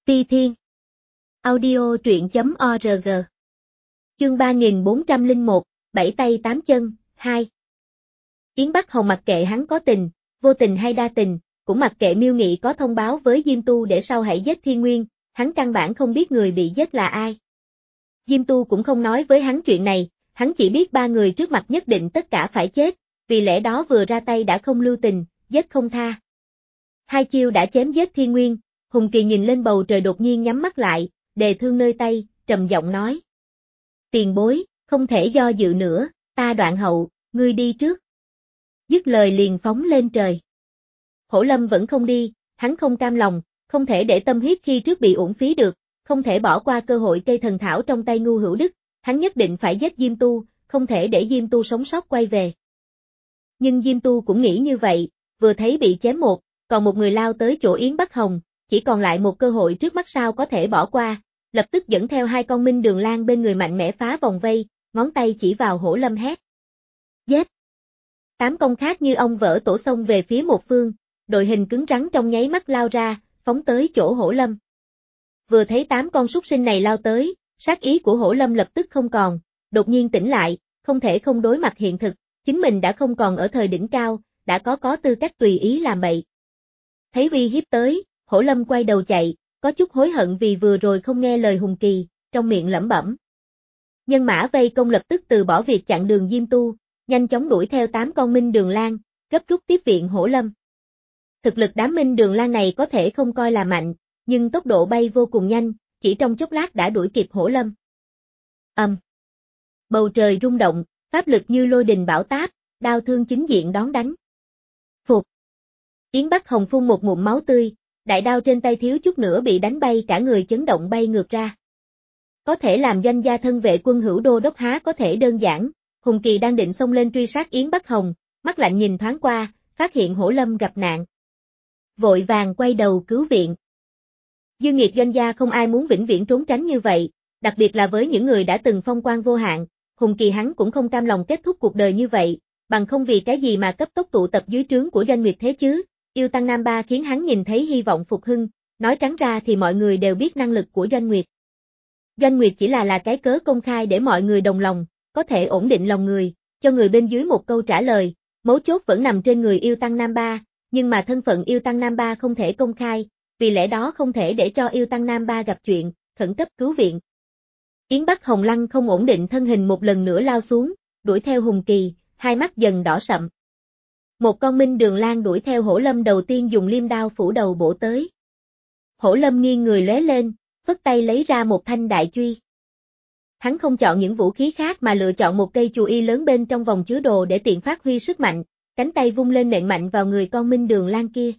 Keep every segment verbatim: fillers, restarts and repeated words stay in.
Ti Thiên. Audio truyện chấm org. Chương ba nghìn bốn trăm lẻ một, Bảy tay tám chân, hai. Yến Bắc Hồng mặc kệ hắn có tình, vô tình hay đa tình, cũng mặc kệ Miêu Nghị có thông báo với Diêm Tu để sau hãy giết Thiên Nguyên, hắn căn bản không biết người bị giết là ai. Diêm Tu cũng không nói với hắn chuyện này, hắn chỉ biết ba người trước mặt nhất định tất cả phải chết, vì lẽ đó vừa ra tay đã không lưu tình, giết không tha. Hai chiêu đã chém giết Thiên Nguyên, Hùng Kỳ nhìn lên bầu trời đột nhiên nhắm mắt lại, đề thương nơi tay, trầm giọng nói. Tiền bối, không thể do dự nữa, ta đoạn hậu, ngươi đi trước. Dứt lời liền phóng lên trời. Hổ Lâm vẫn không đi, hắn không cam lòng, không thể để tâm huyết khi trước bị uổng phí được, không thể bỏ qua cơ hội cây thần thảo trong tay Ngu Hữu Đức, hắn nhất định phải giết Diêm Tu, không thể để Diêm Tu sống sót quay về. Nhưng Diêm Tu cũng nghĩ như vậy, vừa thấy bị chém một, còn một người lao tới chỗ Yến Bắc Hồng, chỉ còn lại một cơ hội trước mắt sao có thể bỏ qua, lập tức dẫn theo hai con Minh Đường Lang bên người mạnh mẽ phá vòng vây, ngón tay chỉ vào Hổ Lâm hét. Giết! Tám con khác như ong vỡ tổ xông về phía một phương, đội hình cứng rắn trong nháy mắt lao ra, phóng tới chỗ Hổ Lâm. Vừa thấy tám con súc sinh này lao tới, sát ý của Hổ Lâm lập tức không còn, đột nhiên tỉnh lại, không thể không đối mặt hiện thực, chính mình đã không còn ở thời đỉnh cao, đã có có tư cách tùy ý làm bậy. Thấy uy hiếp tới, Hổ Lâm quay đầu chạy, có chút hối hận vì vừa rồi không nghe lời Hùng Kỳ, trong miệng lẩm bẩm. Nhân mã vây công lập tức từ bỏ việc chặn đường Diêm Tu, nhanh chóng đuổi theo tám con Minh Đường Lang, gấp rút tiếp viện Hổ Lâm. Thực lực đám Minh Đường Lang này có thể không coi là mạnh, nhưng tốc độ bay vô cùng nhanh, chỉ trong chốc lát đã đuổi kịp Hổ Lâm. Ầm. Um. Bầu trời rung động, pháp lực như lôi đình bão táp, đao thương chính diện đón đánh. Phục. Yến Bắc Hồng phun một ngụm máu tươi, đại đao trên tay thiếu chút nữa bị đánh bay cả người chấn động bay ngược ra. Có thể làm doanh gia thân vệ quân Hữu Đô đốc há có thể đơn giản, Hùng Kỳ đang định xông lên truy sát Yến Bắc Hồng, mắt lạnh nhìn thoáng qua, phát hiện Hổ Lâm gặp nạn. Vội vàng quay đầu cứu viện. Dương nghiệt doanh gia không ai muốn vĩnh viễn trốn tránh như vậy, đặc biệt là với những người đã từng phong quang vô hạn, Hùng Kỳ hắn cũng không cam lòng kết thúc cuộc đời như vậy, bằng không vì cái gì mà cấp tốc tụ tập dưới trướng của Doanh Nguyệt thế chứ. Yêu Tăng Nam Ba khiến hắn nhìn thấy hy vọng phục hưng, nói trắng ra thì mọi người đều biết năng lực của Doanh Nguyệt. Doanh Nguyệt chỉ là là cái cớ công khai để mọi người đồng lòng, có thể ổn định lòng người, cho người bên dưới một câu trả lời, mấu chốt vẫn nằm trên người Yêu Tăng Nam Ba, nhưng mà thân phận Yêu Tăng Nam Ba không thể công khai, vì lẽ đó không thể để cho Yêu Tăng Nam Ba gặp chuyện, khẩn cấp cứu viện. Yến Bắc Hồng Lăng không ổn định thân hình một lần nữa lao xuống, đuổi theo Hùng Kỳ, hai mắt dần đỏ sậm. Một con Minh Đường Lang đuổi theo Hổ Lâm đầu tiên dùng liêm đao phủ đầu bổ tới. Hổ Lâm nghiêng người lóe lên, phất tay lấy ra một thanh đại truy. Hắn không chọn những vũ khí khác mà lựa chọn một cây chù y lớn bên trong vòng chứa đồ để tiện phát huy sức mạnh, cánh tay vung lên nện mạnh vào người con Minh Đường Lang kia.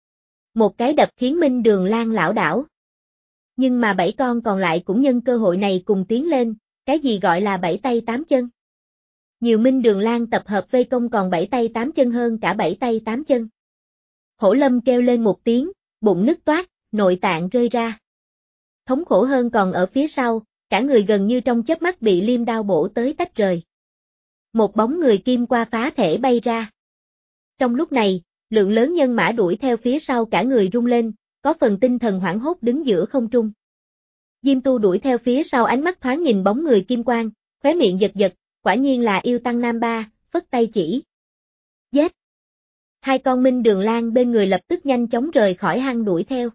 Một cái đập khiến Minh Đường Lang lảo đảo. Nhưng mà bảy con còn lại cũng nhân cơ hội này cùng tiến lên, cái gì gọi là bảy tay tám chân. Nhiều Minh Đường Lang tập hợp vây công còn bảy tay tám chân hơn cả bảy tay tám chân. Hổ Lâm kêu lên một tiếng, bụng nứt toát, nội tạng rơi ra. Thống khổ hơn còn ở phía sau, cả người gần như trong chớp mắt bị liêm đao bổ tới tách rời. Một bóng người kim qua phá thể bay ra. Trong lúc này, lượng lớn nhân mã đuổi theo phía sau cả người rung lên, có phần tinh thần hoảng hốt đứng giữa không trung. Diêm Tu đuổi theo phía sau ánh mắt thoáng nhìn bóng người kim quang, khóe miệng giật giật, quả nhiên là Yêu Tăng Nam Ba, phất tay chỉ. Giết! Hai con Minh Đường Lang bên người lập tức nhanh chóng rời khỏi hang đuổi theo.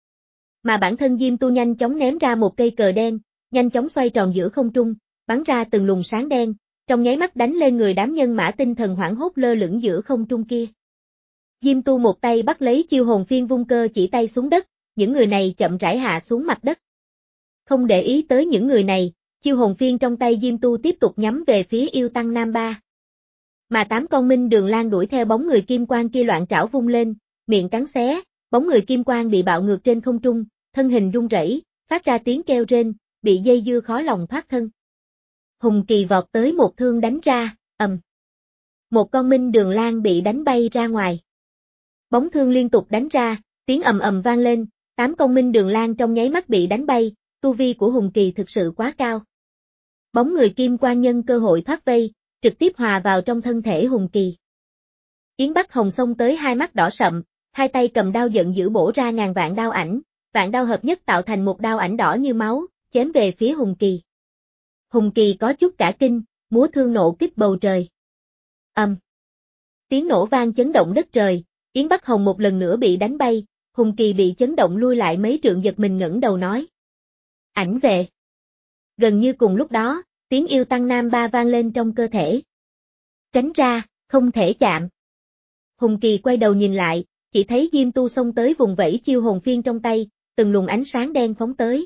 Mà bản thân Diêm Tu nhanh chóng ném ra một cây cờ đen, nhanh chóng xoay tròn giữa không trung, bắn ra từng luồng sáng đen, trong nháy mắt đánh lên người đám nhân mã tinh thần hoảng hốt lơ lửng giữa không trung kia. Diêm Tu một tay bắt lấy chiêu hồn phiên vung cơ chỉ tay xuống đất, những người này chậm rãi hạ xuống mặt đất. Không để ý tới những người này, chiêu hồn phiên trong tay Diêm Tu tiếp tục nhắm về phía Yêu Tăng Nam Ba. Mà tám con Minh Đường Lang đuổi theo bóng người kim quang kia loạn trảo vung lên, miệng cắn xé, bóng người kim quang bị bạo ngược trên không trung, thân hình rung rẩy, phát ra tiếng kêu rên, bị dây dưa khó lòng thoát thân. Hùng Kỳ vọt tới một thương đánh ra, ầm. Một con Minh Đường Lang bị đánh bay ra ngoài. Bóng thương liên tục đánh ra, tiếng ầm ầm vang lên, tám con Minh Đường Lang trong nháy mắt bị đánh bay, tu vi của Hùng Kỳ thực sự quá cao. Bóng người kim quang nhân cơ hội thoát vây, trực tiếp hòa vào trong thân thể Hùng Kỳ. Yến Bắc Hồng xông tới hai mắt đỏ sậm, hai tay cầm đao giận dữ bổ ra ngàn vạn đao ảnh, vạn đao hợp nhất tạo thành một đao ảnh đỏ như máu, chém về phía Hùng Kỳ. Hùng Kỳ có chút cả kinh, múa thương nộ kích bầu trời. Âm. Tiếng nổ vang chấn động đất trời, Yến Bắc Hồng một lần nữa bị đánh bay, Hùng Kỳ bị chấn động lui lại mấy trượng giật mình ngẩng đầu nói. Ảnh về. Gần như cùng lúc đó, tiếng yêu tăng nam ba vang lên trong cơ thể. Tránh ra, không thể chạm. Hùng Kỳ quay đầu nhìn lại, chỉ thấy Diêm Tu xông tới vùng vẫy chiêu hồn phiên trong tay, từng luồng ánh sáng đen phóng tới.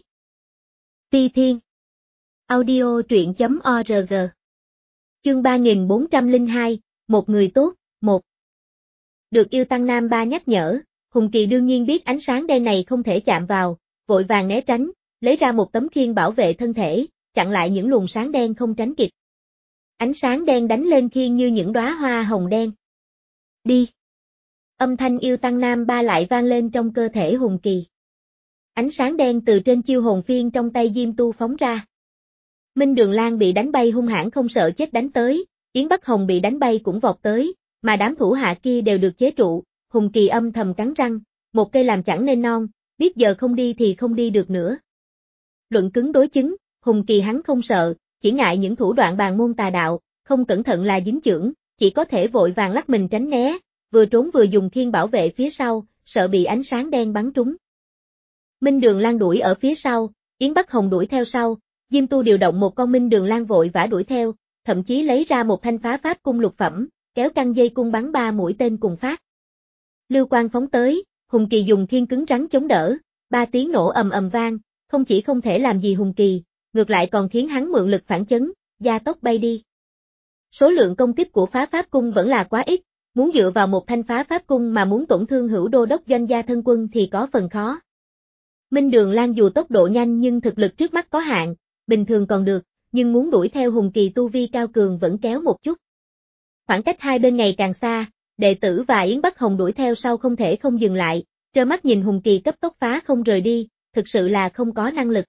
Phi Thiên. Audio truyện chấm org. Chương ba nghìn bốn trăm lẻ hai, một người tốt, một. Được yêu tăng nam ba nhắc nhở, Hùng Kỳ đương nhiên biết ánh sáng đen này không thể chạm vào, vội vàng né tránh, lấy ra một tấm khiên bảo vệ thân thể, chặn lại những luồng sáng đen không tránh kịp. Ánh sáng đen đánh lên khiên như những đóa hoa hồng đen. Đi. Âm thanh yêu tăng nam ba lại vang lên trong cơ thể Hùng Kỳ. Ánh sáng đen từ trên chiêu hồn phiên trong tay Diêm Tu phóng ra. Minh Đường Lan bị đánh bay hung hãn không sợ chết đánh tới, Yến Bắc Hồng bị đánh bay cũng vọt tới, mà đám thủ hạ kia đều được chế trụ, Hùng Kỳ âm thầm cắn răng, một cây làm chẳng nên non, biết giờ không đi thì không đi được nữa. Luận cứng đối chứng, Hùng Kỳ hắn không sợ, chỉ ngại những thủ đoạn bàn môn tà đạo, không cẩn thận là dính chưởng, chỉ có thể vội vàng lắc mình tránh né, vừa trốn vừa dùng khiên bảo vệ phía sau, sợ bị ánh sáng đen bắn trúng. Minh Đường Lan đuổi ở phía sau, Yến Bắc Hồng đuổi theo sau, Diêm Tu điều động một con Minh Đường Lan vội vã đuổi theo, thậm chí lấy ra một thanh phá pháp cung lục phẩm, kéo căng dây cung bắn ba mũi tên cùng phát. Lưu quang phóng tới, Hùng Kỳ dùng khiên cứng rắn chống đỡ, ba tiếng nổ ầm ầm vang, không chỉ không thể làm gì Hùng Kỳ, ngược lại còn khiến hắn mượn lực phản chấn, gia tốc bay đi. Số lượng công kích của phá pháp cung vẫn là quá ít, muốn dựa vào một thanh phá pháp cung mà muốn tổn thương hữu đô đốc doanh gia thân quân thì có phần khó. Minh Đường Lan dù tốc độ nhanh nhưng thực lực trước mắt có hạn, bình thường còn được, nhưng muốn đuổi theo Hùng Kỳ tu vi cao cường vẫn kéo một chút. Khoảng cách hai bên ngày càng xa, đệ tử và Yến Bắc Hồng đuổi theo sau không thể không dừng lại, trơ mắt nhìn Hùng Kỳ cấp tốc phá không rời đi, thực sự là không có năng lực.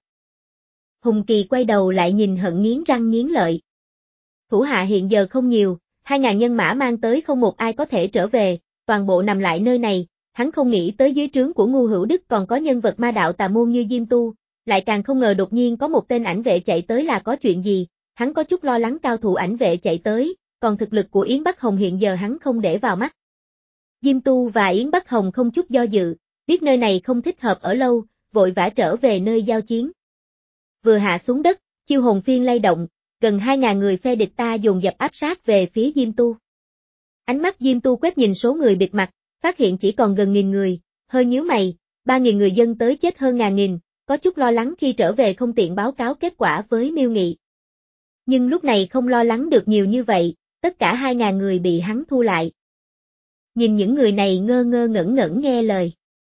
Hùng Kỳ quay đầu lại nhìn hận nghiến răng nghiến lợi. Thủ hạ hiện giờ không nhiều, hai ngàn nhân mã mang tới không một ai có thể trở về, toàn bộ nằm lại nơi này, hắn không nghĩ tới dưới trướng của Ngu Hữu Đức còn có nhân vật ma đạo tà môn như Diêm Tu, lại càng không ngờ đột nhiên có một tên ảnh vệ chạy tới là có chuyện gì, hắn có chút lo lắng cao thủ ảnh vệ chạy tới, còn thực lực của Yến Bắc Hồng hiện giờ hắn không để vào mắt. Diêm Tu và Yến Bắc Hồng không chút do dự, biết nơi này không thích hợp ở lâu, vội vã trở về nơi giao chiến. Vừa hạ xuống đất, chiêu hồn phiên lay động, gần hai ngàn người phe địch ta dồn dập áp sát về phía Diêm Tu. Ánh mắt Diêm Tu quét nhìn số người bịt mặt, phát hiện chỉ còn gần nghìn người, hơi nhíu mày, ba nghìn người dân tới chết hơn ngàn nghìn, có chút lo lắng khi trở về không tiện báo cáo kết quả với Miêu Nghị. Nhưng lúc này không lo lắng được nhiều như vậy, tất cả hai ngàn người bị hắn thu lại. Nhìn những người này ngơ ngơ ngẩn ngẩn nghe lời.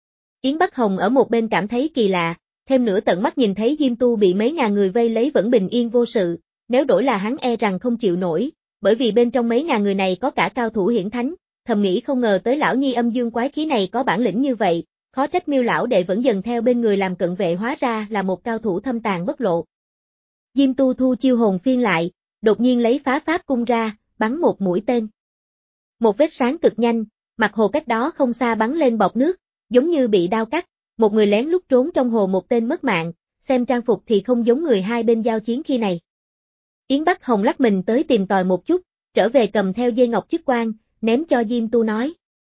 Yến Bắc Hồng ở một bên cảm thấy kỳ lạ, thêm nữa tận mắt nhìn thấy Diêm Tu bị mấy ngàn người vây lấy vẫn bình yên vô sự, nếu đổi là hắn e rằng không chịu nổi, bởi vì bên trong mấy ngàn người này có cả cao thủ hiển thánh, thầm nghĩ không ngờ tới lão nhi âm dương quái khí này có bản lĩnh như vậy, khó trách Miêu lão đệ vẫn dần theo bên người làm cận vệ hóa ra là một cao thủ thâm tàn bất lộ. Diêm Tu thu chiêu hồn phiên lại, đột nhiên lấy phá pháp cung ra, bắn một mũi tên. Một vết sáng cực nhanh, mặt hồ cách đó không xa bắn lên bọt nước, giống như bị đao cắt, một người lén lút trốn trong hồ một tên mất mạng, xem trang phục thì không giống người hai bên giao chiến khi này. Yến Bắc Hồng lắc mình tới tìm tòi một chút, trở về cầm theo dây ngọc chức quan, ném cho Diêm Tu nói.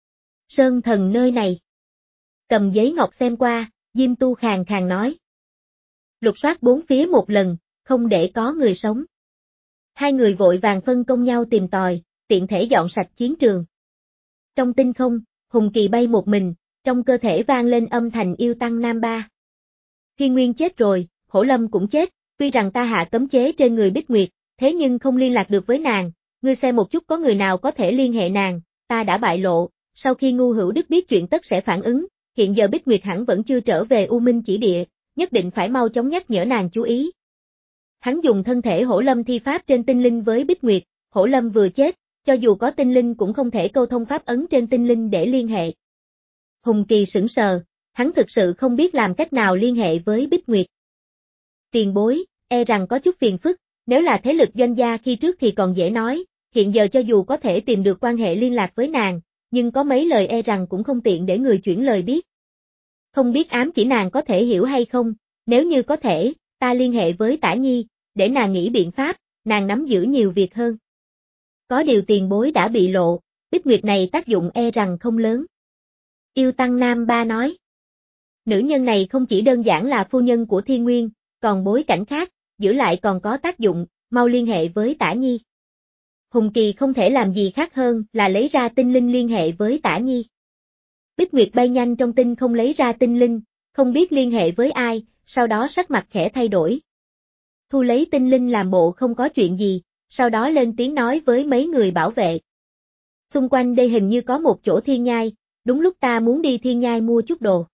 Sơn thần nơi này. Cầm giấy ngọc xem qua, Diêm Tu khàn khàn nói. Lục soát bốn phía một lần, không để có người sống. Hai người vội vàng phân công nhau tìm tòi, tiện thể dọn sạch chiến trường. Trong tinh không, Hùng Kỳ bay một mình, trong cơ thể vang lên âm thanh yêu tăng nam ba. Thiên Nguyên chết rồi, Hổ Lâm cũng chết, tuy rằng ta hạ cấm chế trên người Bích Nguyệt, thế nhưng không liên lạc được với nàng, ngươi xem một chút có người nào có thể liên hệ nàng, ta đã bại lộ, sau khi Ngu Hữu Đức biết chuyện tất sẽ phản ứng, hiện giờ Bích Nguyệt hẳn vẫn chưa trở về U Minh chỉ địa, nhất định phải mau chóng nhắc nhở nàng chú ý. Hắn dùng thân thể Hổ Lâm thi pháp trên tinh linh với Bích Nguyệt, Hổ Lâm vừa chết, cho dù có tinh linh cũng không thể câu thông pháp ấn trên tinh linh để liên hệ. Hùng Kỳ sững sờ, hắn thực sự không biết làm cách nào liên hệ với Bích Nguyệt. Tiền bối, e rằng có chút phiền phức, nếu là thế lực doanh gia khi trước thì còn dễ nói, hiện giờ cho dù có thể tìm được quan hệ liên lạc với nàng, nhưng có mấy lời e rằng cũng không tiện để người chuyển lời biết. Không biết ám chỉ nàng có thể hiểu hay không, nếu như có thể, ta liên hệ với Tả Nhi, để nàng nghĩ biện pháp, nàng nắm giữ nhiều việc hơn. Có điều tiền bối đã bị lộ, Bích Nguyệt này tác dụng e rằng không lớn. Yêu Tăng Nam Ba nói. Nữ nhân này không chỉ đơn giản là phu nhân của Thiên Nguyên, còn bối cảnh khác, giữ lại còn có tác dụng, mau liên hệ với Tả Nhi. Hùng Kỳ không thể làm gì khác hơn là lấy ra tinh linh liên hệ với Tả Nhi. Bích Nguyệt bay nhanh trong tinh không lấy ra tinh linh, không biết liên hệ với ai, sau đó sắc mặt khẽ thay đổi. Thu lấy tinh linh làm bộ không có chuyện gì, sau đó lên tiếng nói với mấy người bảo vệ. Xung quanh đây hình như có một chỗ thiên nhai, đúng lúc ta muốn đi thiên nhai mua chút đồ.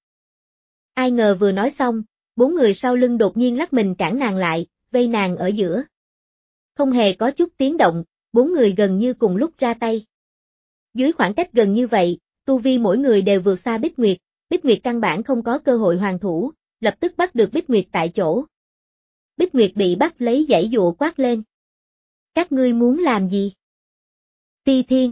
Ai ngờ vừa nói xong, bốn người sau lưng đột nhiên lắc mình cản nàng lại, vây nàng ở giữa. Không hề có chút tiếng động, bốn người gần như cùng lúc ra tay. Dưới khoảng cách gần như vậy, tu vi mỗi người đều vượt xa Bích Nguyệt, Bích Nguyệt căn bản không có cơ hội hoàn thủ, lập tức bắt được Bích Nguyệt tại chỗ. Bích Nguyệt bị bắt lấy giãy giụa quát lên. Các ngươi muốn làm gì? Ti Thiên.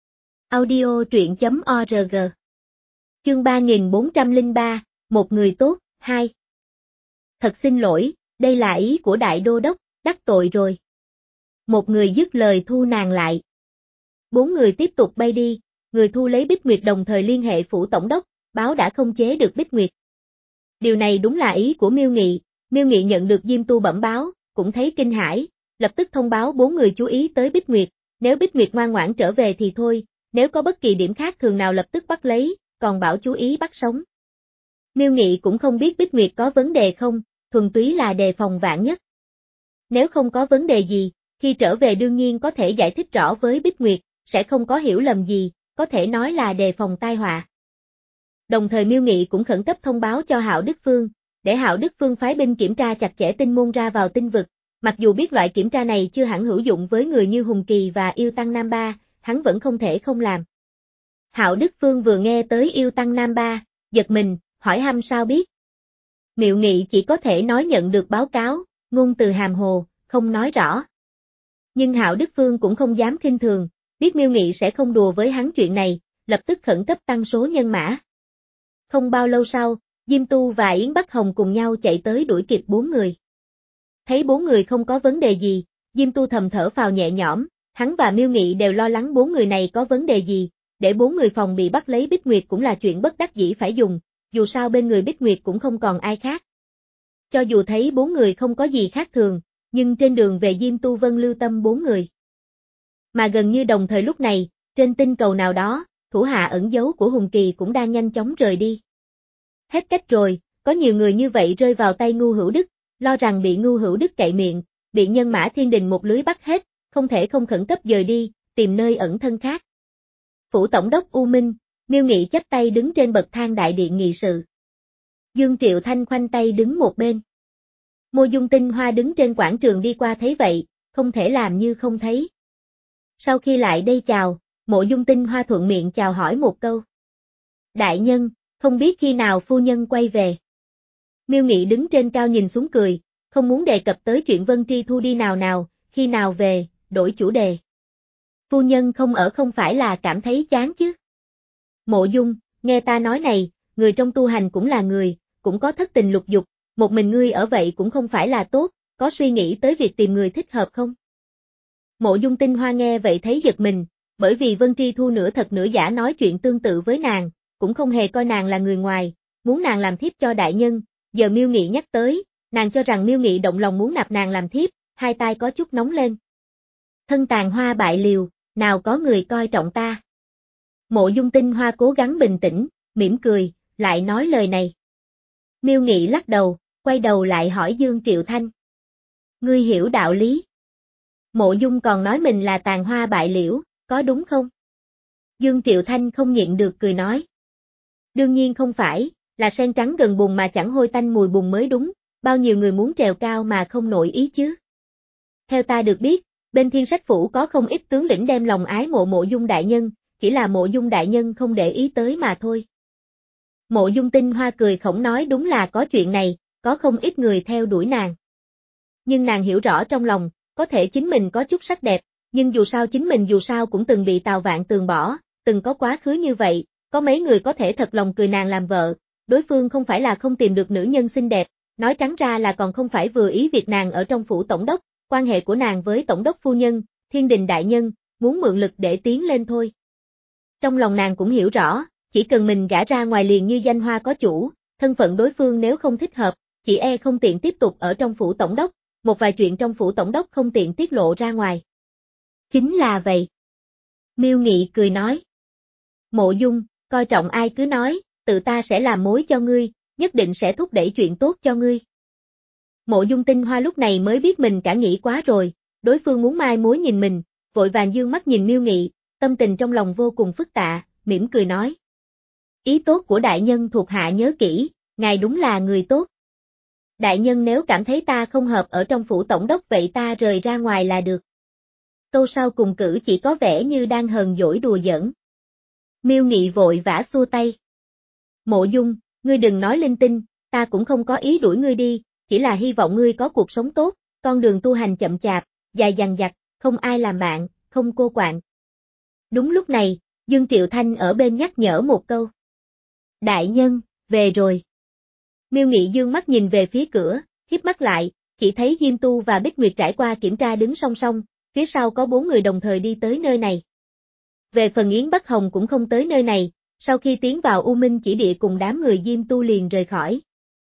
Audio truyện chấm org. Chương ba nghìn bốn trăm lẻ ba, một người tốt, hai. Thật xin lỗi, đây là ý của đại đô đốc, đắc tội rồi. Một người dứt lời thu nàng lại. Bốn người tiếp tục bay đi, người thu lấy Bích Nguyệt đồng thời liên hệ phủ tổng đốc, báo đã không chế được Bích Nguyệt. Điều này đúng là ý của Miêu Nghị, Miêu Nghị nhận được Diêm Tu bẩm báo, cũng thấy kinh hãi, lập tức thông báo bốn người chú ý tới Bích Nguyệt, nếu Bích Nguyệt ngoan ngoãn trở về thì thôi, nếu có bất kỳ điểm khác thường nào lập tức bắt lấy, còn bảo chú ý bắt sống. Miêu Nghị cũng không biết Bích Nguyệt có vấn đề không, thuần túy là đề phòng vạn nhất. Nếu không có vấn đề gì, khi trở về đương nhiên có thể giải thích rõ với Bích Nguyệt, sẽ không có hiểu lầm gì, có thể nói là đề phòng tai họa. Đồng thời Miêu Nghị cũng khẩn cấp thông báo cho Hạo Đức Phương, để Hạo Đức Phương phái binh kiểm tra chặt chẽ tinh môn ra vào tinh vực, mặc dù biết loại kiểm tra này chưa hẳn hữu dụng với người như Hùng Kỳ và Yêu Tăng Nam Ba, hắn vẫn không thể không làm. Hạo Đức Phương vừa nghe tới Yêu Tăng Nam Ba, giật mình, hỏi hăm sao biết. Miêu Nghị chỉ có thể nói nhận được báo cáo, ngôn từ hàm hồ, không nói rõ. Nhưng Hạo Đức Phương cũng không dám khinh thường, biết Miêu Nghị sẽ không đùa với hắn chuyện này, lập tức khẩn cấp tăng số nhân mã. Không bao lâu sau, Diêm Tu và Yến Bắc Hồng cùng nhau chạy tới đuổi kịp bốn người. Thấy bốn người không có vấn đề gì, Diêm Tu thầm thở phào nhẹ nhõm, hắn và Miêu Nghị đều lo lắng bốn người này có vấn đề gì, để bốn người phòng bị bắt lấy Bích Nguyệt cũng là chuyện bất đắc dĩ phải dùng, dù sao bên người Bích Nguyệt cũng không còn ai khác. Cho dù thấy bốn người không có gì khác thường, nhưng trên đường về Diêm Tu vẫn lưu tâm bốn người. Mà gần như đồng thời lúc này, trên tinh cầu nào đó, thủ hạ ẩn giấu của Hùng Kỳ cũng đang nhanh chóng rời đi. Hết cách rồi, có nhiều người như vậy rơi vào tay Ngưu Hữu Đức, lo rằng bị Ngưu Hữu Đức cậy miệng, bị nhân mã thiên đình một lưới bắt hết, không thể không khẩn cấp dời đi, tìm nơi ẩn thân khác. Phủ tổng đốc U Minh, Miêu Nghị chắp tay đứng trên bậc thang đại điện nghị sự. Dương Triệu Thanh khoanh tay đứng một bên. Mộ Dung Tinh Hoa đứng trên quảng trường đi qua thấy vậy, không thể làm như không thấy. Sau khi lại đây chào, Mộ Dung Tinh Hoa thuận miệng chào hỏi một câu. Đại nhân, không biết khi nào phu nhân quay về. Miêu Nghị đứng trên cao nhìn xuống cười, không muốn đề cập tới chuyện Vân Tri Thu đi nào nào, khi nào về, đổi chủ đề. Phu nhân không ở không phải là cảm thấy chán chứ. Mộ Dung, nghe ta nói này, người trong tu hành cũng là người, cũng có thất tình lục dục, một mình ngươi ở vậy cũng không phải là tốt, có suy nghĩ tới việc tìm người thích hợp không? Mộ Dung Tinh Hoa nghe vậy thấy giật mình, bởi vì Vân Tri Thu nửa thật nửa giả nói chuyện tương tự với nàng, cũng không hề coi nàng là người ngoài, muốn nàng làm thiếp cho đại nhân, giờ Miêu Nghị nhắc tới, nàng cho rằng Miêu Nghị động lòng muốn nạp nàng làm thiếp, hai tai có chút nóng lên. Thân tàn hoa bại liều, nào có người coi trọng ta. Mộ Dung Tinh Hoa cố gắng bình tĩnh, mỉm cười, lại nói lời này. Miêu Nghị lắc đầu, quay đầu lại hỏi Dương Triệu Thanh. Ngươi hiểu đạo lý. Mộ Dung còn nói mình là tàn hoa bại liễu, có đúng không? Dương Triệu Thanh không nhịn được cười nói. Đương nhiên không phải, là sen trắng gần bùn mà chẳng hôi tanh mùi bùn mới đúng, bao nhiêu người muốn trèo cao mà không nổi ý chứ. Theo ta được biết, bên Thiên Sách Phủ có không ít tướng lĩnh đem lòng ái mộ Mộ Dung đại nhân, chỉ là Mộ Dung đại nhân không để ý tới mà thôi. Mộ Dung Tinh Hoa cười khổng nói đúng là có chuyện này, có không ít người theo đuổi nàng. Nhưng nàng hiểu rõ trong lòng, có thể chính mình có chút sắc đẹp, nhưng dù sao chính mình dù sao cũng từng bị Tào Vạn Tường bỏ, từng có quá khứ như vậy, có mấy người có thể thật lòng cười nàng làm vợ, đối phương không phải là không tìm được nữ nhân xinh đẹp, nói trắng ra là còn không phải vừa ý việc nàng ở trong phủ tổng đốc, quan hệ của nàng với tổng đốc phu nhân, thiên đình đại nhân, muốn mượn lực để tiến lên thôi. Trong lòng nàng cũng hiểu rõ, chỉ cần mình gả ra ngoài liền như danh hoa có chủ, thân phận đối phương nếu không thích hợp, chỉ e không tiện tiếp tục ở trong phủ tổng đốc, một vài chuyện trong phủ tổng đốc không tiện tiết lộ ra ngoài. Chính là vậy. Miêu Nghị cười nói. Mộ Dung, coi trọng ai cứ nói, tự ta sẽ làm mối cho ngươi, nhất định sẽ thúc đẩy chuyện tốt cho ngươi. Mộ Dung Tinh Hoa lúc này mới biết mình cả nghĩ quá rồi, đối phương muốn mai mối nhìn mình, vội vàng dương mắt nhìn Miêu Nghị, tâm tình trong lòng vô cùng phức tạ, mỉm cười nói. Ý tốt của đại nhân thuộc hạ nhớ kỹ, ngài đúng là người tốt. Đại nhân nếu cảm thấy ta không hợp ở trong phủ tổng đốc vậy ta rời ra ngoài là được. Câu sau cùng cử chỉ có vẻ như đang hờn dỗi đùa giỡn. Miêu Nghị vội vã xua tay. Mộ Dung, ngươi đừng nói linh tinh, ta cũng không có ý đuổi ngươi đi, chỉ là hy vọng ngươi có cuộc sống tốt, con đường tu hành chậm chạp, dài dằng dặc, không ai làm bạn, không cô quạnh. Đúng lúc này, Dương Triệu Thanh ở bên nhắc nhở một câu. Đại nhân, về rồi. Miêu Nghị dương mắt nhìn về phía cửa, híp mắt lại, chỉ thấy Diêm Tu và Bích Nguyệt trải qua kiểm tra đứng song song, phía sau có bốn người đồng thời đi tới nơi này. Về phần Yến Bắc Hồng cũng không tới nơi này, sau khi tiến vào U Minh chỉ địa cùng đám người Diêm Tu liền rời khỏi.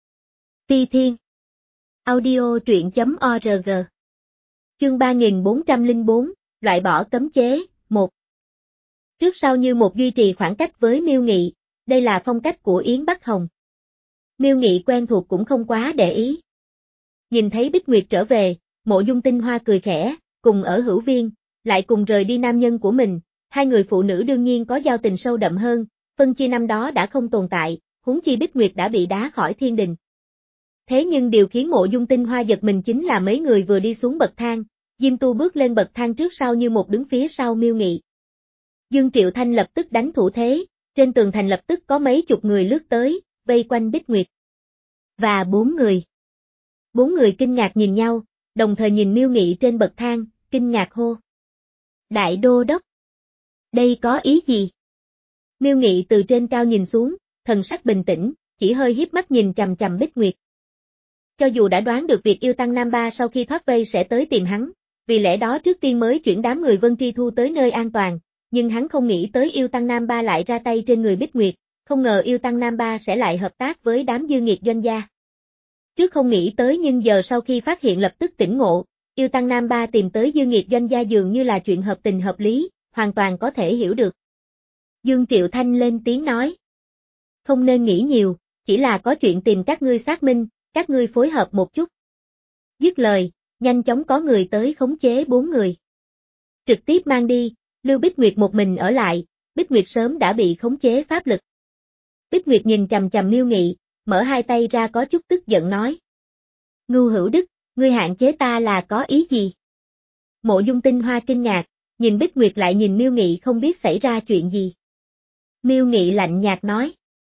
Ti Thiên Audio truyện.org Chương ba nghìn bốn trăm lẻ bốn, loại bỏ cấm chế, một. Trước sau như một duy trì khoảng cách với Miêu Nghị, đây là phong cách của Yến Bắc Hồng. Miêu Nghị quen thuộc cũng không quá để ý. Nhìn thấy Bích Nguyệt trở về, Mộ Dung Tinh Hoa cười khẽ, cùng ở hữu viên, lại cùng rời đi nam nhân của mình, hai người phụ nữ đương nhiên có giao tình sâu đậm hơn, phân chia năm đó đã không tồn tại, huống chi Bích Nguyệt đã bị đá khỏi thiên đình. Thế nhưng điều khiến Mộ Dung Tinh Hoa giật mình chính là mấy người vừa đi xuống bậc thang, Diêm Tu bước lên bậc thang trước sau như một đứng phía sau Miêu Nghị. Dương Triệu Thanh lập tức đánh thủ thế, trên tường thành lập tức có mấy chục người lướt tới, vây quanh Bích Nguyệt. Và bốn người. Bốn người kinh ngạc nhìn nhau, đồng thời nhìn Miêu Nghị trên bậc thang, kinh ngạc hô. Đại đô đốc. Đây có ý gì? Miêu Nghị từ trên cao nhìn xuống, thần sắc bình tĩnh, chỉ hơi híp mắt nhìn chằm chằm Bích Nguyệt. Cho dù đã đoán được việc Yêu Tăng Nam Ba sau khi thoát vây sẽ tới tìm hắn, vì lẽ đó trước tiên mới chuyển đám người Vân Tri Thu tới nơi an toàn, nhưng hắn không nghĩ tới Yêu Tăng Nam Ba lại ra tay trên người Bích Nguyệt, không ngờ Yêu Tăng Nam Ba sẽ lại hợp tác với đám dư nghiệt doanh gia. Trước không nghĩ tới nhưng giờ sau khi phát hiện lập tức tỉnh ngộ, Yêu Tăng Nam Ba tìm tới dư nghiệt doanh gia dường như là chuyện hợp tình hợp lý, hoàn toàn có thể hiểu được. Dương Triệu Thanh lên tiếng nói. Không nên nghĩ nhiều, chỉ là có chuyện tìm các ngươi xác minh, các ngươi phối hợp một chút. Dứt lời, nhanh chóng có người tới khống chế bốn người. Trực tiếp mang đi, lưu Bích Nguyệt một mình ở lại, Bích Nguyệt sớm đã bị khống chế pháp lực. Bích Nguyệt nhìn chằm chằm Miêu Nghị, mở hai tay ra có chút tức giận nói. Ngưu Hữu Đức, ngươi hạn chế ta là có ý gì? Mộ Dung Tinh Hoa kinh ngạc, nhìn Bích Nguyệt lại nhìn Miêu Nghị không biết xảy ra chuyện gì. Miêu Nghị lạnh nhạt nói.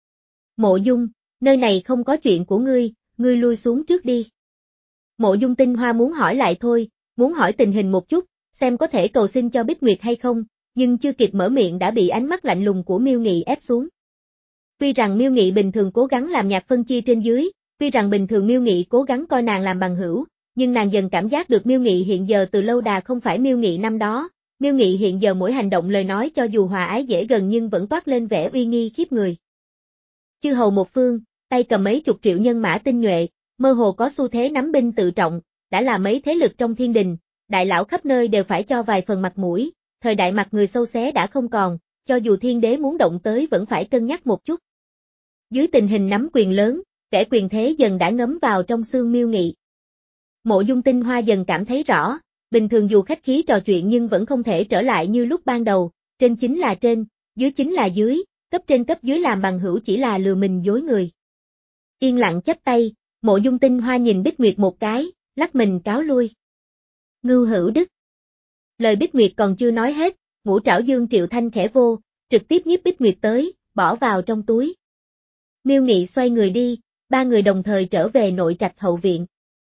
Mộ Dung, nơi này không có chuyện của ngươi, ngươi lui xuống trước đi. Mộ Dung Tinh Hoa muốn hỏi lại thôi, muốn hỏi tình hình một chút, xem có thể cầu xin cho Bích Nguyệt hay không, nhưng chưa kịp mở miệng đã bị ánh mắt lạnh lùng của Miêu Nghị ép xuống. Tuy rằng Miêu Nghị bình thường cố gắng làm nhạt phân chia trên dưới, tuy rằng bình thường Miêu Nghị cố gắng coi nàng làm bằng hữu, nhưng nàng dần cảm giác được Miêu Nghị hiện giờ từ lâu đà không phải Miêu Nghị năm đó. Miêu Nghị hiện giờ mỗi hành động lời nói cho dù hòa ái dễ gần nhưng vẫn toát lên vẻ uy nghi khiếp người. Chư hầu một phương, tay cầm mấy chục triệu nhân mã tinh nhuệ, mơ hồ có xu thế nắm binh tự trọng, đã là mấy thế lực trong thiên đình, đại lão khắp nơi đều phải cho vài phần mặt mũi, thời đại mặt người sâu xé đã không còn, cho dù thiên đế muốn động tới vẫn phải cân nhắc một chút. Dưới tình hình nắm quyền lớn, kẻ quyền thế dần đã ngấm vào trong xương Miêu Nghị. Mộ Dung Tinh Hoa dần cảm thấy rõ, bình thường dù khách khí trò chuyện nhưng vẫn không thể trở lại như lúc ban đầu, trên chính là trên, dưới chính là dưới, cấp trên cấp dưới làm bằng hữu chỉ là lừa mình dối người. Yên lặng chắp tay, Mộ Dung Tinh Hoa nhìn Bích Nguyệt một cái, lắc mình cáo lui. Ngưu Hữu Đức. Lời Bích Nguyệt còn chưa nói hết, ngũ trảo Dương Triệu Thanh khẽ vô, trực tiếp nhiếp Bích Nguyệt tới, bỏ vào trong túi. Miêu Nghị xoay người đi, ba người đồng thời trở về nội trạch hậu viện.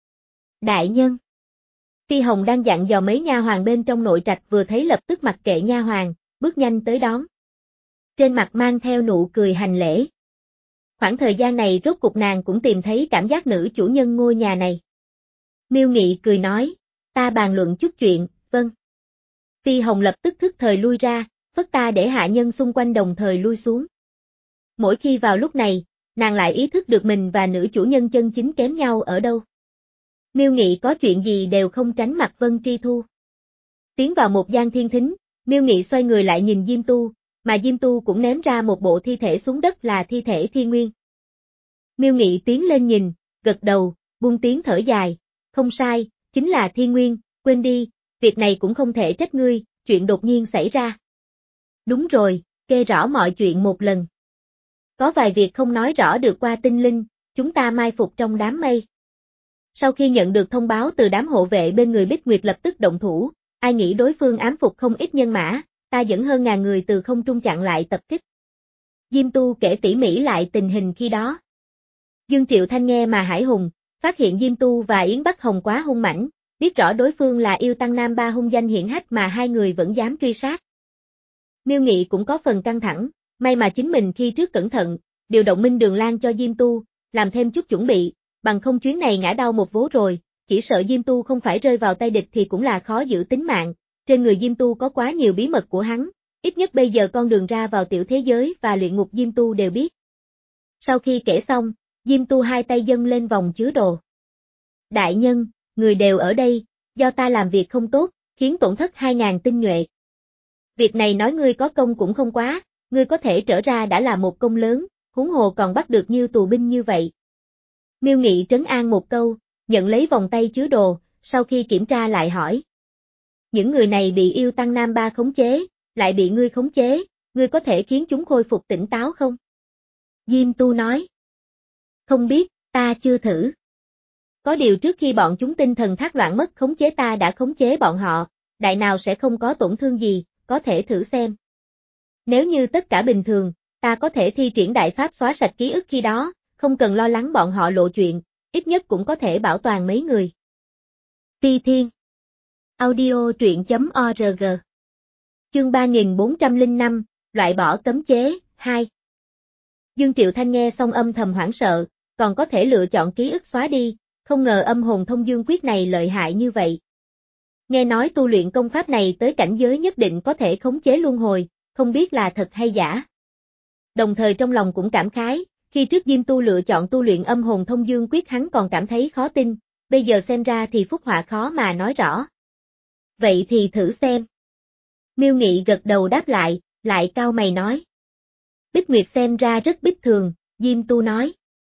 Đại nhân. Phi Hồng đang dặn dò mấy nha hoàn bên trong nội trạch vừa thấy lập tức mặc kệ nha hoàn, bước nhanh tới đón. Trên mặt mang theo nụ cười hành lễ. Khoảng thời gian này rốt cục nàng cũng tìm thấy cảm giác nữ chủ nhân ngôi nhà này. Miêu Nghị cười nói, ta bàn luận chút chuyện, vâng. Phi Hồng lập tức thức thời lui ra, phất ta để hạ nhân xung quanh đồng thời lui xuống. Mỗi khi vào lúc này, nàng lại ý thức được mình và nữ chủ nhân chân chính kém nhau ở đâu. Miêu Nghị có chuyện gì đều không tránh mặt Vân Tri Thu. Tiến vào một gian thiên thính, Miêu Nghị xoay người lại nhìn Diêm Tu, mà Diêm Tu cũng ném ra một bộ thi thể xuống đất là thi thể Thiên Nguyên. Miêu Nghị tiến lên nhìn, gật đầu, buông tiếng thở dài, không sai, chính là Thiên Nguyên, quên đi, việc này cũng không thể trách ngươi, chuyện đột nhiên xảy ra. Đúng rồi, kê rõ mọi chuyện một lần. Có vài việc không nói rõ được qua tinh linh, chúng ta mai phục trong đám mây. Sau khi nhận được thông báo từ đám hộ vệ bên người Bích Nguyệt lập tức động thủ, ai nghĩ đối phương ám phục không ít nhân mã, ta dẫn hơn ngàn người từ không trung chặn lại tập kích. Diêm Tu kể tỉ mỉ lại tình hình khi đó. Dương Triệu Thanh nghe mà hải hùng, phát hiện Diêm Tu và Yến Bắc Hồng quá hung mãnh, biết rõ đối phương là yêu tăng nam ba hung danh hiển hách mà hai người vẫn dám truy sát. Miêu Nghị cũng có phần căng thẳng, may mà chính mình khi trước cẩn thận, điều động Minh Đường Lan cho Diêm Tu, làm thêm chút chuẩn bị, bằng không chuyến này ngã đau một vố rồi, chỉ sợ Diêm Tu không phải rơi vào tay địch thì cũng là khó giữ tính mạng, trên người Diêm Tu có quá nhiều bí mật của hắn, ít nhất bây giờ con đường ra vào tiểu thế giới và luyện ngục Diêm Tu đều biết. Sau khi kể xong, Diêm Tu hai tay dâng lên vòng chứa đồ. Đại nhân, người đều ở đây, do ta làm việc không tốt, khiến tổn thất hai ngàn tinh nhuệ. Việc này nói ngươi có công cũng không quá, ngươi có thể trở ra đã là một công lớn, huống hồ còn bắt được như tù binh như vậy. Miêu Nghị trấn an một câu, nhận lấy vòng tay chứa đồ, sau khi kiểm tra lại hỏi. Những người này bị yêu tăng nam ba khống chế, lại bị ngươi khống chế, ngươi có thể khiến chúng khôi phục tỉnh táo không? Diêm Tu nói. Không biết, ta chưa thử. Có điều trước khi bọn chúng tinh thần thác loạn mất khống chế ta đã khống chế bọn họ, đại nào sẽ không có tổn thương gì, có thể thử xem. Nếu như tất cả bình thường, ta có thể thi triển đại pháp xóa sạch ký ức khi đó, không cần lo lắng bọn họ lộ chuyện, ít nhất cũng có thể bảo toàn mấy người. Ti Thiên Audio truyện chấm org Chương ba nghìn bốn trăm lẻ năm, loại bỏ cấm chế, hai. Dương Triệu Thanh nghe xong âm thầm hoảng sợ, còn có thể lựa chọn ký ức xóa đi, không ngờ âm hồn thông dương quyết này lợi hại như vậy. Nghe nói tu luyện công pháp này tới cảnh giới nhất định có thể khống chế luân hồi, không biết là thật hay giả. Đồng thời trong lòng cũng cảm khái, khi trước Diêm Tu lựa chọn tu luyện âm hồn thông dương quyết hắn còn cảm thấy khó tin, bây giờ xem ra thì phúc họa khó mà nói rõ. Vậy thì thử xem. Miêu Nghị gật đầu đáp lại, lại cau mày nói. Bích Nguyệt xem ra rất bích thường, Diêm Tu nói.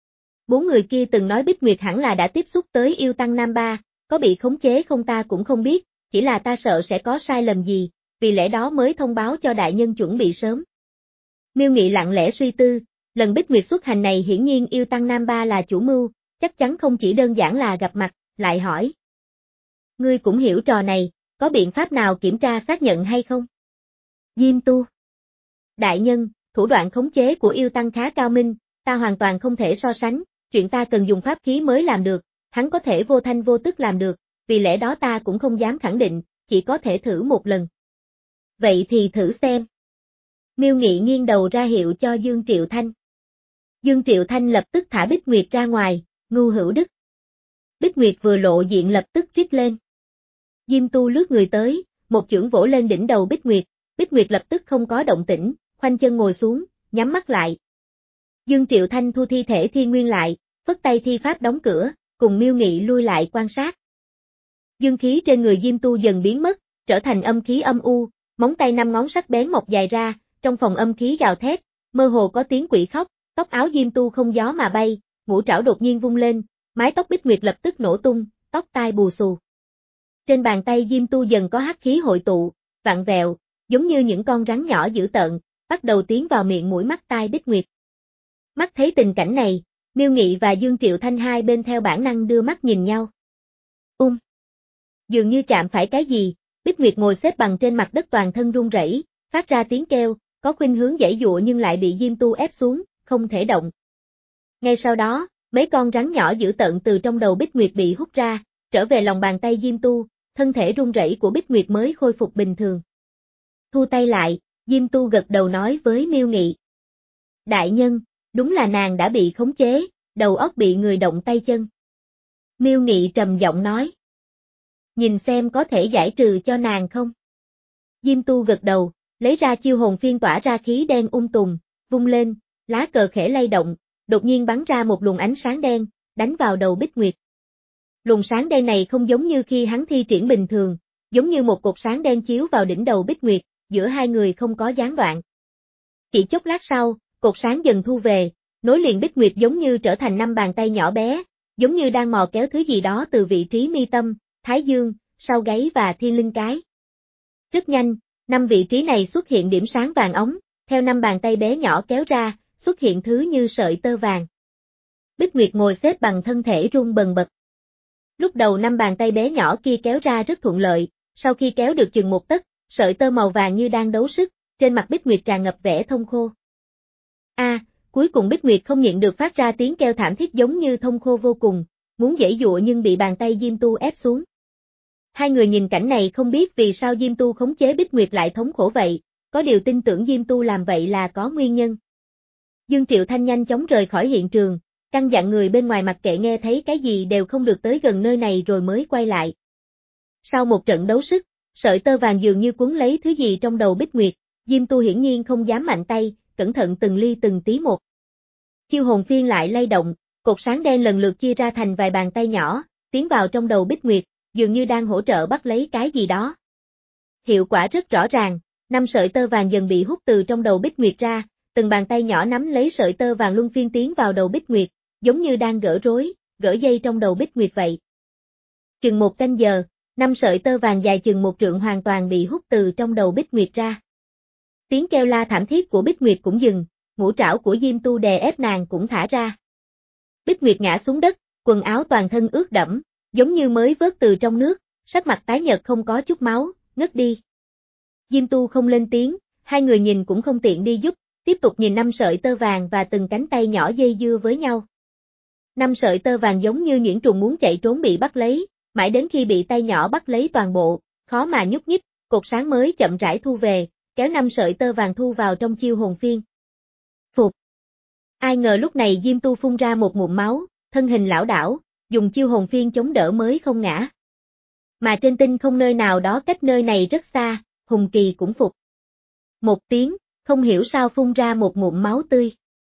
Bốn người kia từng nói Bích Nguyệt hẳn là đã tiếp xúc tới yêu tăng nam ba, có bị khống chế không ta cũng không biết, chỉ là ta sợ sẽ có sai lầm gì, vì lẽ đó mới thông báo cho đại nhân chuẩn bị sớm. Miêu Nghị lặng lẽ suy tư, lần Bích Nguyệt xuất hành này hiển nhiên yêu tăng nam ba là chủ mưu, chắc chắn không chỉ đơn giản là gặp mặt, lại hỏi. Ngươi cũng hiểu trò này, có biện pháp nào kiểm tra xác nhận hay không? Diêm Tu. Đại nhân, thủ đoạn khống chế của yêu tăng khá cao minh, ta hoàn toàn không thể so sánh, chuyện ta cần dùng pháp khí mới làm được, hắn có thể vô thanh vô tức làm được, vì lẽ đó ta cũng không dám khẳng định, chỉ có thể thử một lần. Vậy thì thử xem. Miêu Nghị nghiêng đầu ra hiệu cho Dương Triệu Thanh. Dương Triệu Thanh lập tức thả Bích Nguyệt ra ngoài, Ngưu Hữu Đức. Bích Nguyệt vừa lộ diện lập tức rít lên. Diêm Tu lướt người tới, một chưởng vỗ lên đỉnh đầu Bích Nguyệt, Bích Nguyệt lập tức không có động tĩnh, khoanh chân ngồi xuống, nhắm mắt lại. Dương Triệu Thanh thu thi thể Thiên Nguyên lại, phất tay thi pháp đóng cửa, cùng Miêu Nghị lui lại quan sát. Dương khí trên người Diêm Tu dần biến mất, trở thành âm khí âm u, móng tay năm ngón sắc bén mọc dài ra, trong phòng âm khí gào thét, mơ hồ có tiếng quỷ khóc, tóc áo Diêm Tu không gió mà bay, ngũ trảo đột nhiên vung lên, mái tóc Bích Nguyệt lập tức nổ tung, tóc tai bù xù. Trên bàn tay Diêm Tu dần có hắc khí hội tụ, vặn vẹo, giống như những con rắn nhỏ dữ tợn, bắt đầu tiến vào miệng mũi mắt tai Bích Nguyệt. Mắt thấy tình cảnh này, Miêu Nghị và Dương Triệu Thanh hai bên theo bản năng đưa mắt nhìn nhau. Ung! Dường như chạm phải cái gì, Bích Nguyệt ngồi xếp bằng trên mặt đất toàn thân run rẩy, phát ra tiếng kêu, có khuynh hướng giãy giụa nhưng lại bị Diêm Tu ép xuống, không thể động. Ngay sau đó, mấy con rắn nhỏ dữ tợn từ trong đầu Bích Nguyệt bị hút ra, trở về lòng bàn tay Diêm Tu, thân thể run rẩy của Bích Nguyệt mới khôi phục bình thường. Thu tay lại, Diêm Tu gật đầu nói với Miêu Nghị. Đại nhân, Đúng là nàng đã bị khống chế, đầu óc bị người động tay chân. Miêu Nghị trầm giọng nói. Nhìn xem có thể giải trừ cho nàng không? Diêm Tu gật đầu, lấy ra chiêu hồn phiên tỏa ra khí đen ung tùm, vung lên, lá cờ khẽ lay động, đột nhiên bắn ra một luồng ánh sáng đen, đánh vào đầu Bích Nguyệt. Luồng sáng đen này không giống như khi hắn thi triển bình thường, giống như một cột sáng đen chiếu vào đỉnh đầu Bích Nguyệt, giữa hai người không có gián đoạn. Chỉ chốc lát sau, cột sáng dần thu về, nối liền Bích Nguyệt giống như trở thành năm bàn tay nhỏ bé, giống như đang mò kéo thứ gì đó từ vị trí mi tâm, thái dương, sau gáy và thiên linh cái. Rất nhanh, năm vị trí này xuất hiện điểm sáng vàng óng, theo năm bàn tay bé nhỏ kéo ra, xuất hiện thứ như sợi tơ vàng. Bích Nguyệt ngồi xếp bằng thân thể run bần bật. Lúc đầu năm bàn tay bé nhỏ kia kéo ra rất thuận lợi, sau khi kéo được chừng một tấc, sợi tơ màu vàng như đang đấu sức, trên mặt Bích Nguyệt tràn ngập vẻ thông khô. A, à, cuối cùng Bích Nguyệt không nhịn được phát ra tiếng kêu thảm thiết giống như thông khô vô cùng, muốn giãy giụa nhưng bị bàn tay Diêm Tu ép xuống. Hai người nhìn cảnh này không biết vì sao Diêm Tu khống chế Bích Nguyệt lại thống khổ vậy, có điều tin tưởng Diêm Tu làm vậy là có nguyên nhân. Dương Triệu Thanh nhanh chóng rời khỏi hiện trường, căn dặn người bên ngoài mặc kệ nghe thấy cái gì đều không được tới gần nơi này rồi mới quay lại. Sau một trận đấu sức, sợi tơ vàng dường như cuốn lấy thứ gì trong đầu Bích Nguyệt, Diêm Tu hiển nhiên không dám mạnh tay, cẩn thận từng ly từng tí một. Chiêu hồn phiên lại lay động, cột sáng đen lần lượt chia ra thành vài bàn tay nhỏ, tiến vào trong đầu Bích Nguyệt, dường như đang hỗ trợ bắt lấy cái gì đó. Hiệu quả rất rõ ràng, năm sợi tơ vàng dần bị hút từ trong đầu Bích Nguyệt ra, từng bàn tay nhỏ nắm lấy sợi tơ vàng luân phiên tiến vào đầu Bích Nguyệt, giống như đang gỡ rối, gỡ dây trong đầu Bích Nguyệt vậy. Chừng một canh giờ, năm sợi tơ vàng dài chừng một trượng hoàn toàn bị hút từ trong đầu Bích Nguyệt ra. Tiếng kêu la thảm thiết của Bích Nguyệt cũng dừng, ngũ trảo của Diêm Tu đè ép nàng cũng thả ra. Bích Nguyệt ngã xuống đất, quần áo toàn thân ướt đẫm, giống như mới vớt từ trong nước, sắc mặt tái nhợt không có chút máu, ngất đi. Diêm Tu không lên tiếng, hai người nhìn cũng không tiện đi giúp, tiếp tục nhìn năm sợi tơ vàng và từng cánh tay nhỏ dây dưa với nhau. Năm sợi tơ vàng giống như nhuyễn trùng muốn chạy trốn bị bắt lấy, mãi đến khi bị tay nhỏ bắt lấy toàn bộ, khó mà nhúc nhích, cột sáng mới chậm rãi thu về, kéo năm sợi tơ vàng thu vào trong chiêu hồn phiên. Phục. Ai ngờ lúc này Diêm Tu phun ra một ngụm máu, thân hình lảo đảo, dùng chiêu hồn phiên chống đỡ mới không ngã. Mà trên tinh không nơi nào đó cách nơi này rất xa, Hùng Kỳ cũng phục. Một tiếng, không hiểu sao phun ra một ngụm máu tươi.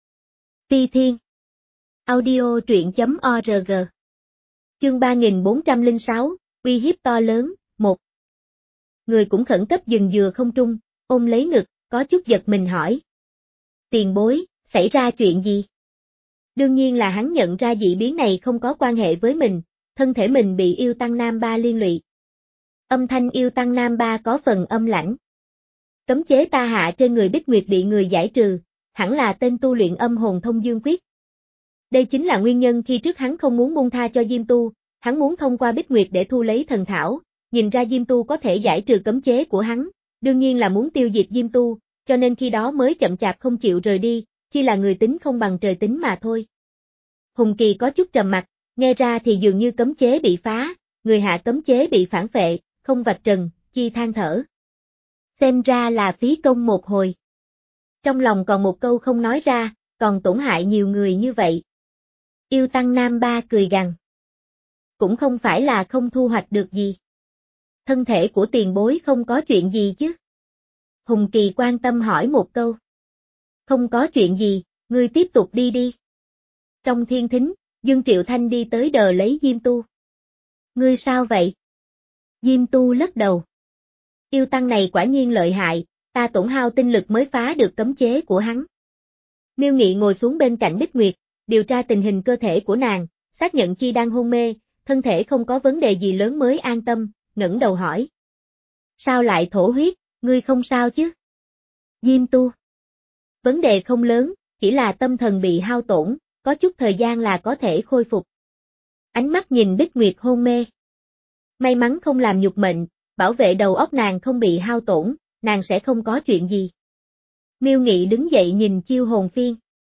Phi Thiên. Audio truyện chấm org. Chương ba nghìn bốn trăm lẻ sáu, uy hiếp to lớn, một. Người cũng khẩn cấp dừng dừa không trung, ôm lấy ngực, có chút giật mình hỏi. Tiền bối, xảy ra chuyện gì? Đương nhiên là hắn nhận ra dị biến này không có quan hệ với mình, thân thể mình bị yêu tăng nam ba liên lụy. Âm thanh yêu tăng nam ba có phần âm lãnh. Cấm chế ta hạ trên người Bích Nguyệt bị người giải trừ, hẳn là tên tu luyện âm hồn thông dương quyết. Đây chính là nguyên nhân khi trước hắn không muốn buông tha cho Diêm Tu, hắn muốn thông qua Bích Nguyệt để thu lấy thần thảo, nhìn ra Diêm Tu có thể giải trừ cấm chế của hắn, đương nhiên là muốn tiêu diệt Diêm Tu, cho nên khi đó mới chậm chạp không chịu rời đi, chỉ là người tính không bằng trời tính mà thôi. Hùng Kỳ có chút trầm mặt, nghe ra thì dường như cấm chế bị phá, người hạ cấm chế bị phản phệ, không vạch trần, chi than thở. Xem ra là phí công một hồi. Trong lòng còn một câu không nói ra, còn tổn hại nhiều người như vậy. Yêu tăng nam ba cười gằn. Cũng không phải là không thu hoạch được gì. Thân thể của tiền bối không có chuyện gì chứ? Hùng Kỳ quan tâm hỏi một câu. Không có chuyện gì, ngươi tiếp tục đi đi. Trong thiên thính, Dương Triệu Thanh đi tới đờ lấy Diêm Tu. Ngươi sao vậy? Diêm Tu lắc đầu. Yêu tăng này quả nhiên lợi hại, ta tổn hao tinh lực mới phá được cấm chế của hắn. Miêu Nghị ngồi xuống bên cạnh Bích Nguyệt, điều tra tình hình cơ thể của nàng, xác nhận chi đang hôn mê, thân thể không có vấn đề gì lớn mới an tâm, ngẩng đầu hỏi. Sao lại thổ huyết, ngươi không sao chứ? Diêm Tu. Vấn đề không lớn, chỉ là tâm thần bị hao tổn, có chút thời gian là có thể khôi phục. Ánh mắt nhìn Bích Nguyệt hôn mê. May mắn không làm nhục mệnh, bảo vệ đầu óc nàng không bị hao tổn, nàng sẽ không có chuyện gì. Miêu Nghị đứng dậy nhìn chiêu hồn phiên.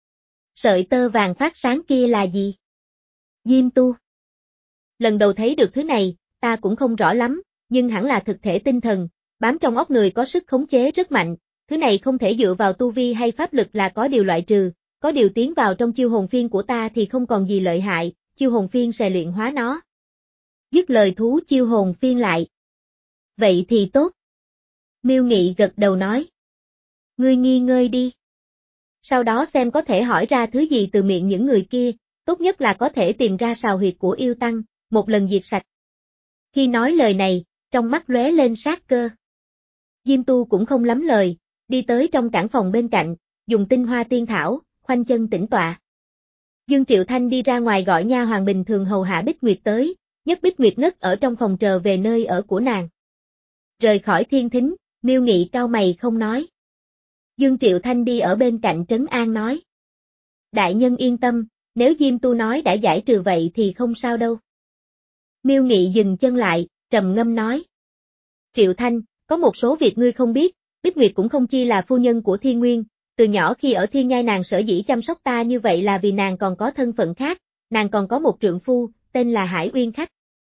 Sợi tơ vàng phát sáng kia là gì? Diêm Tu. Lần đầu thấy được thứ này, ta cũng không rõ lắm, nhưng hẳn là thực thể tinh thần, bám trong óc người có sức khống chế rất mạnh, thứ này không thể dựa vào tu vi hay pháp lực là có điều loại trừ, có điều tiến vào trong chiêu hồn phiên của ta thì không còn gì lợi hại, chiêu hồn phiên sẽ luyện hóa nó. Dứt lời thú chiêu hồn phiên lại. Vậy thì tốt. Miêu Nghị gật đầu nói. Ngươi nghi ngơi đi. Sau đó xem có thể hỏi ra thứ gì từ miệng những người kia, tốt nhất là có thể tìm ra sào huyệt của yêu tăng, một lần diệt sạch. Khi nói lời này, trong mắt lóe lên sát cơ. Diêm Tu cũng không lắm lời, đi tới trong cảng phòng bên cạnh, dùng tinh hoa tiên thảo, khoanh chân tĩnh tọa. Dương Triệu Thanh đi ra ngoài gọi nha hoàn bình thường hầu hạ Bích Nguyệt tới, nhấc Bích Nguyệt ngất ở trong phòng trở về nơi ở của nàng. Rời khỏi thiên thính, Miêu Nghị cau mày không nói. Dương Triệu Thanh đi ở bên cạnh trấn an nói. Đại nhân yên tâm, nếu Diêm Tu nói đã giải trừ vậy thì không sao đâu. Miêu Nghị dừng chân lại, trầm ngâm nói. Triệu Thanh, có một số việc ngươi không biết, Bích Nguyệt cũng không chi là phu nhân của Thiên Nguyên, từ nhỏ khi ở Thiên Nhai nàng sở dĩ chăm sóc ta như vậy là vì nàng còn có thân phận khác, nàng còn có một trượng phu, tên là Hải Uyên Khách.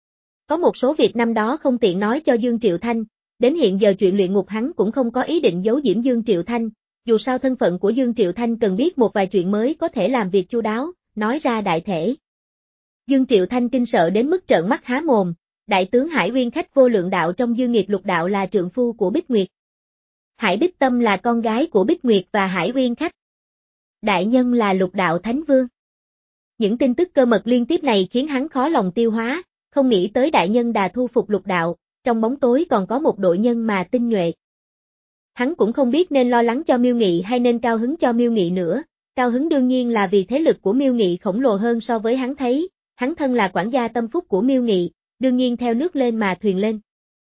Có một số việc năm đó không tiện nói cho Dương Triệu Thanh, đến hiện giờ chuyện luyện ngục hắn cũng không có ý định giấu giếm Dương Triệu Thanh, dù sao thân phận của Dương Triệu Thanh cần biết một vài chuyện mới có thể làm việc chu đáo, nói ra đại thể. Dương Triệu Thanh kinh sợ đến mức trợn mắt há mồm, đại tướng Hải Uyên Khách vô lượng đạo trong Dương Nghiệp Lục đạo là trượng phu của Bích Nguyệt. Hải Bích Tâm là con gái của Bích Nguyệt và Hải Uyên Khách. Đại nhân là Lục đạo Thánh Vương. Những tin tức cơ mật liên tiếp này khiến hắn khó lòng tiêu hóa, không nghĩ tới đại nhân đà thu phục Lục đạo, trong bóng tối còn có một đội nhân mà tinh nhuệ. Hắn cũng không biết nên lo lắng cho Miêu Nghị hay nên cao hứng cho Miêu Nghị nữa, cao hứng đương nhiên là vì thế lực của Miêu Nghị khổng lồ hơn so với hắn thấy, hắn thân là quản gia tâm phúc của Miêu Nghị, đương nhiên theo nước lên mà thuyền lên.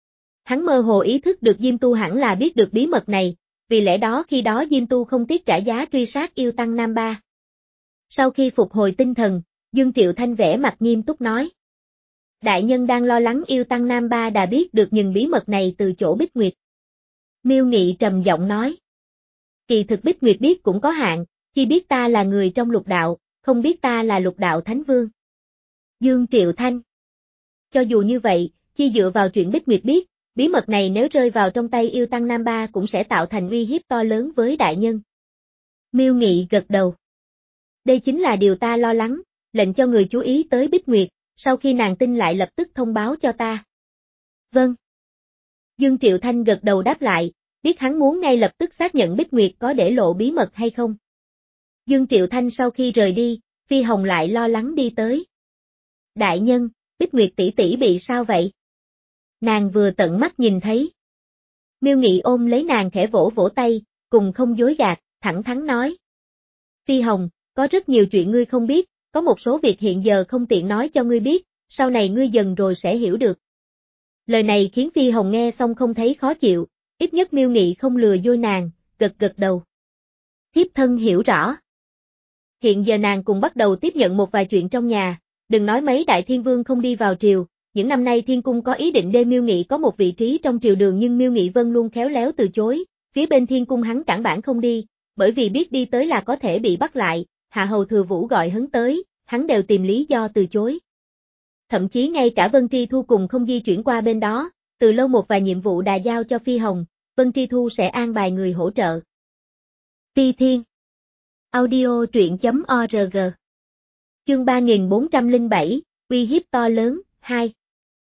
Hắn mơ hồ ý thức được Diêm Tu hẳn là biết được bí mật này, vì lẽ đó khi đó Diêm Tu không tiếc trả giá truy sát yêu tăng Nam Ba. Sau khi phục hồi tinh thần, Dương Triệu Thanh vẻ mặt nghiêm túc nói. Đại nhân đang lo lắng yêu tăng Nam Ba đã biết được những bí mật này từ chỗ Bích Nguyệt. Miêu Nghị trầm giọng nói. Kỳ thực Bích Nguyệt biết cũng có hạn, chỉ biết ta là người trong lục đạo, không biết ta là Lục đạo Thánh Vương. Dương Triệu Thanh. Cho dù như vậy, chỉ dựa vào chuyện Bích Nguyệt biết, bí mật này nếu rơi vào trong tay yêu tăng Nam Ba cũng sẽ tạo thành uy hiếp to lớn với đại nhân. Miêu Nghị gật đầu. Đây chính là điều ta lo lắng, lệnh cho người chú ý tới Bích Nguyệt, sau khi nàng tin lại lập tức thông báo cho ta. Vâng. Dương Triệu Thanh gật đầu đáp lại, biết hắn muốn ngay lập tức xác nhận Bích Nguyệt có để lộ bí mật hay không. Dương Triệu Thanh sau khi rời đi, Phi Hồng lại lo lắng đi tới. Đại nhân, Bích Nguyệt tỷ tỷ bị sao vậy? Nàng vừa tận mắt nhìn thấy. Miêu Nghị ôm lấy nàng khẽ vỗ vỗ tay, cùng không dối gạt, thẳng thắn nói. Phi Hồng, có rất nhiều chuyện ngươi không biết, có một số việc hiện giờ không tiện nói cho ngươi biết, sau này ngươi dần rồi sẽ hiểu được. Lời này khiến Phi Hồng nghe xong không thấy khó chịu, ít nhất Miêu Nghị không lừa dối nàng, gật gật đầu. Thiếp thân hiểu rõ. Hiện giờ nàng cùng bắt đầu tiếp nhận một vài chuyện trong nhà, đừng nói mấy đại thiên vương không đi vào triều, những năm nay thiên cung có ý định để Miêu Nghị có một vị trí trong triều đường nhưng Miêu Nghị Vân luôn khéo léo từ chối, phía bên thiên cung hắn cản bản không đi, bởi vì biết đi tới là có thể bị bắt lại, Hạ Hầu Thừa Vũ gọi hắn tới, hắn đều tìm lý do từ chối. Thậm chí ngay cả Vân Tri Thu cùng không di chuyển qua bên đó, từ lâu một vài nhiệm vụ đà giao cho Phi Hồng, Vân Tri Thu sẽ an bài người hỗ trợ. Ti Thiên Audio truyện chấm org Chương ba nghìn bốn trăm lẻ bảy, uy hiếp to lớn, hai.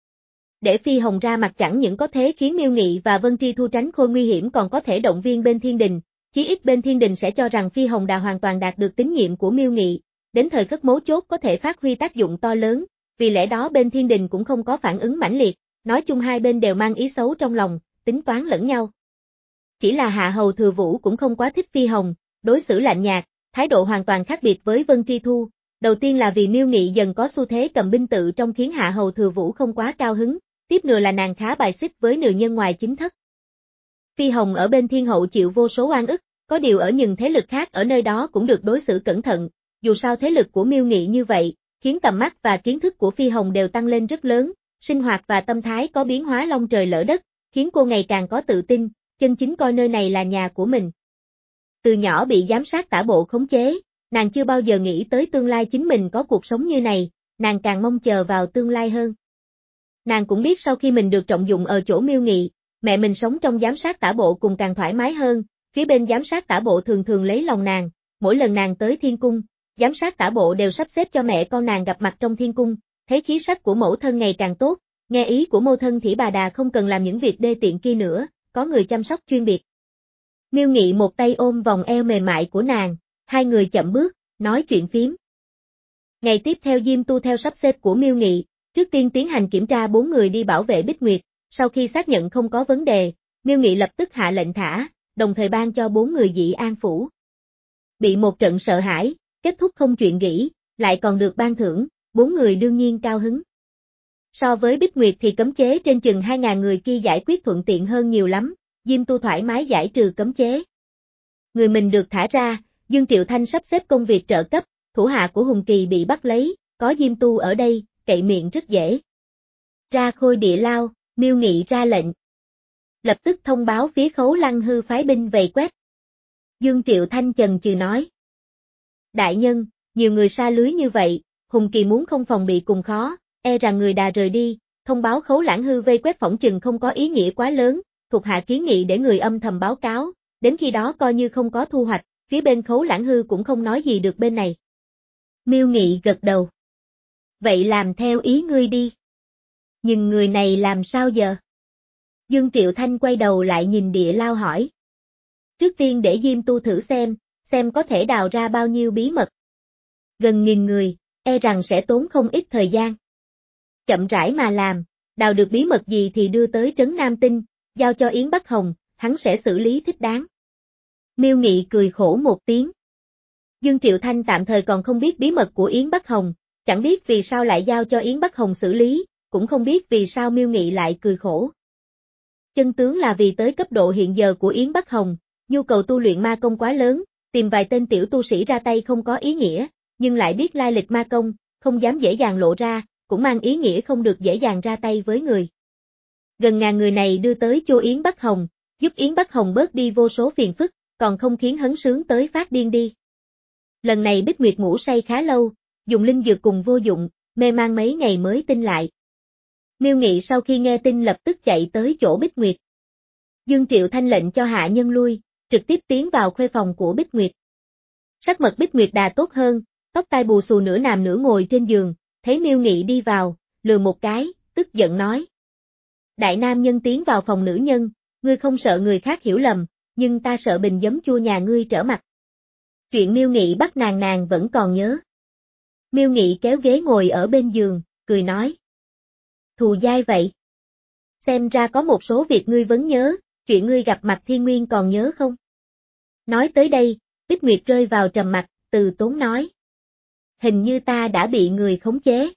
Để Phi Hồng ra mặt chẳng những có thế khiến Miêu Nghị và Vân Tri Thu tránh khôi nguy hiểm còn có thể động viên bên Thiên Đình, chí ít bên Thiên Đình sẽ cho rằng Phi Hồng đã hoàn toàn đạt được tín nhiệm của Miêu Nghị, đến thời khắc mấu chốt có thể phát huy tác dụng to lớn, vì lẽ đó bên Thiên Đình cũng không có phản ứng mãnh liệt, nói chung hai bên đều mang ý xấu trong lòng, tính toán lẫn nhau. Chỉ là Hạ Hầu Thừa Vũ cũng không quá thích Phi Hồng, đối xử lạnh nhạt, thái độ hoàn toàn khác biệt với Vân Tri Thu, đầu tiên là vì Miêu Nghị dần có xu thế cầm binh tự trong khiến Hạ Hầu Thừa Vũ không quá cao hứng, tiếp nữa là nàng khá bài xích với nữ nhân ngoài chính thất. Phi Hồng ở bên Thiên Hậu chịu vô số oan ức, có điều ở những thế lực khác ở nơi đó cũng được đối xử cẩn thận, dù sao thế lực của Miêu Nghị như vậy, khiến tầm mắt và kiến thức của Phi Hồng đều tăng lên rất lớn, sinh hoạt và tâm thái có biến hóa long trời lỡ đất, khiến cô ngày càng có tự tin, chân chính coi nơi này là nhà của mình. Từ nhỏ bị giám sát tả bộ khống chế, nàng chưa bao giờ nghĩ tới tương lai chính mình có cuộc sống như này, nàng càng mong chờ vào tương lai hơn. Nàng cũng biết sau khi mình được trọng dụng ở chỗ Miêu Nghị, mẹ mình sống trong giám sát tả bộ cùng càng thoải mái hơn, phía bên giám sát tả bộ thường thường lấy lòng nàng, mỗi lần nàng tới thiên cung, giám sát tả bộ đều sắp xếp cho mẹ con nàng gặp mặt trong thiên cung, thấy khí sắc của mẫu thân ngày càng tốt, nghe ý của mô thân Thỉ Bà Đà không cần làm những việc đê tiện kia nữa, có người chăm sóc chuyên biệt. Miêu Nghị một tay ôm vòng eo mềm mại của nàng, hai người chậm bước, nói chuyện phím. Ngày tiếp theo Diêm Tu theo sắp xếp của Miêu Nghị, trước tiên tiến hành kiểm tra bốn người đi bảo vệ Bích Nguyệt, sau khi xác nhận không có vấn đề, Miêu Nghị lập tức hạ lệnh thả, đồng thời ban cho bốn người Dị An Phủ. Bị một trận sợ hãi, kết thúc không chuyện nghỉ, lại còn được ban thưởng, bốn người đương nhiên cao hứng. So với Bích Nguyệt thì cấm chế trên chừng hai nghìn người kia giải quyết thuận tiện hơn nhiều lắm, Diêm Tu thoải mái giải trừ cấm chế. Người mình được thả ra, Dương Triệu Thanh sắp xếp công việc trợ cấp, thủ hạ của Hùng Kỳ bị bắt lấy, có Diêm Tu ở đây, cậy miệng rất dễ. Ra Khôi Địa Lao, Miêu Nghị ra lệnh. Lập tức thông báo phía Khấu Lăng Hư phái binh vây quét. Dương Triệu Thanh chần chừ nói. Đại nhân, nhiều người sa lưới như vậy, Hùng Kỳ muốn không phòng bị cùng khó, e rằng người Đà rời đi, thông báo Khấu Lãng Hư vây quét phỏng chừng không có ý nghĩa quá lớn, thuộc hạ kiến nghị để người âm thầm báo cáo, đến khi đó coi như không có thu hoạch, phía bên Khấu Lãng Hư cũng không nói gì được bên này. Miêu Nghị gật đầu. Vậy làm theo ý ngươi đi. Nhưng người này làm sao giờ? Dương Triệu Thanh quay đầu lại nhìn Địa Lao hỏi. Trước tiên để Diêm Tu thử xem, xem có thể đào ra bao nhiêu bí mật. Gần nghìn người, e rằng sẽ tốn không ít thời gian. Chậm rãi mà làm, đào được bí mật gì thì đưa tới Trấn Nam Tinh, giao cho Yến Bắc Hồng, hắn sẽ xử lý thích đáng. Miêu Nghị cười khổ một tiếng. Dương Triệu Thanh tạm thời còn không biết bí mật của Yến Bắc Hồng, chẳng biết vì sao lại giao cho Yến Bắc Hồng xử lý, cũng không biết vì sao Miêu Nghị lại cười khổ. Chân tướng là vì tới cấp độ hiện giờ của Yến Bắc Hồng, nhu cầu tu luyện ma công quá lớn, tìm vài tên tiểu tu sĩ ra tay không có ý nghĩa, nhưng lại biết lai lịch ma công, không dám dễ dàng lộ ra, cũng mang ý nghĩa không được dễ dàng ra tay với người. Gần ngàn người này đưa tới cho Yến Bắc Hồng, giúp Yến Bắc Hồng bớt đi vô số phiền phức, còn không khiến hấn sướng tới phát điên đi. Lần này Bích Nguyệt ngủ say khá lâu, dùng linh dược cùng vô dụng, mê man mấy ngày mới tỉnh lại. Miêu Nghị sau khi nghe tin lập tức chạy tới chỗ Bích Nguyệt. Dương Triệu Thanh lệnh cho hạ nhân lui, trực tiếp tiến vào khuê phòng của Bích Nguyệt. Sắc mật Bích Nguyệt đà tốt hơn, tóc tai bù xù nửa nằm nửa ngồi trên giường, thấy Miêu Nghị đi vào, lườm một cái, tức giận nói. Đại nam nhân tiến vào phòng nữ nhân, ngươi không sợ người khác hiểu lầm, nhưng ta sợ bình giấm chua nhà ngươi trở mặt. Chuyện Miêu Nghị bắt nàng nàng vẫn còn nhớ. Miêu Nghị kéo ghế ngồi ở bên giường, cười nói. Thù dai vậy. Xem ra có một số việc ngươi vẫn nhớ, chuyện ngươi gặp mặt Thiên Nguyên còn nhớ không? Nói tới đây, Bích Nguyệt rơi vào trầm mặc, từ tốn nói. Hình như ta đã bị người khống chế.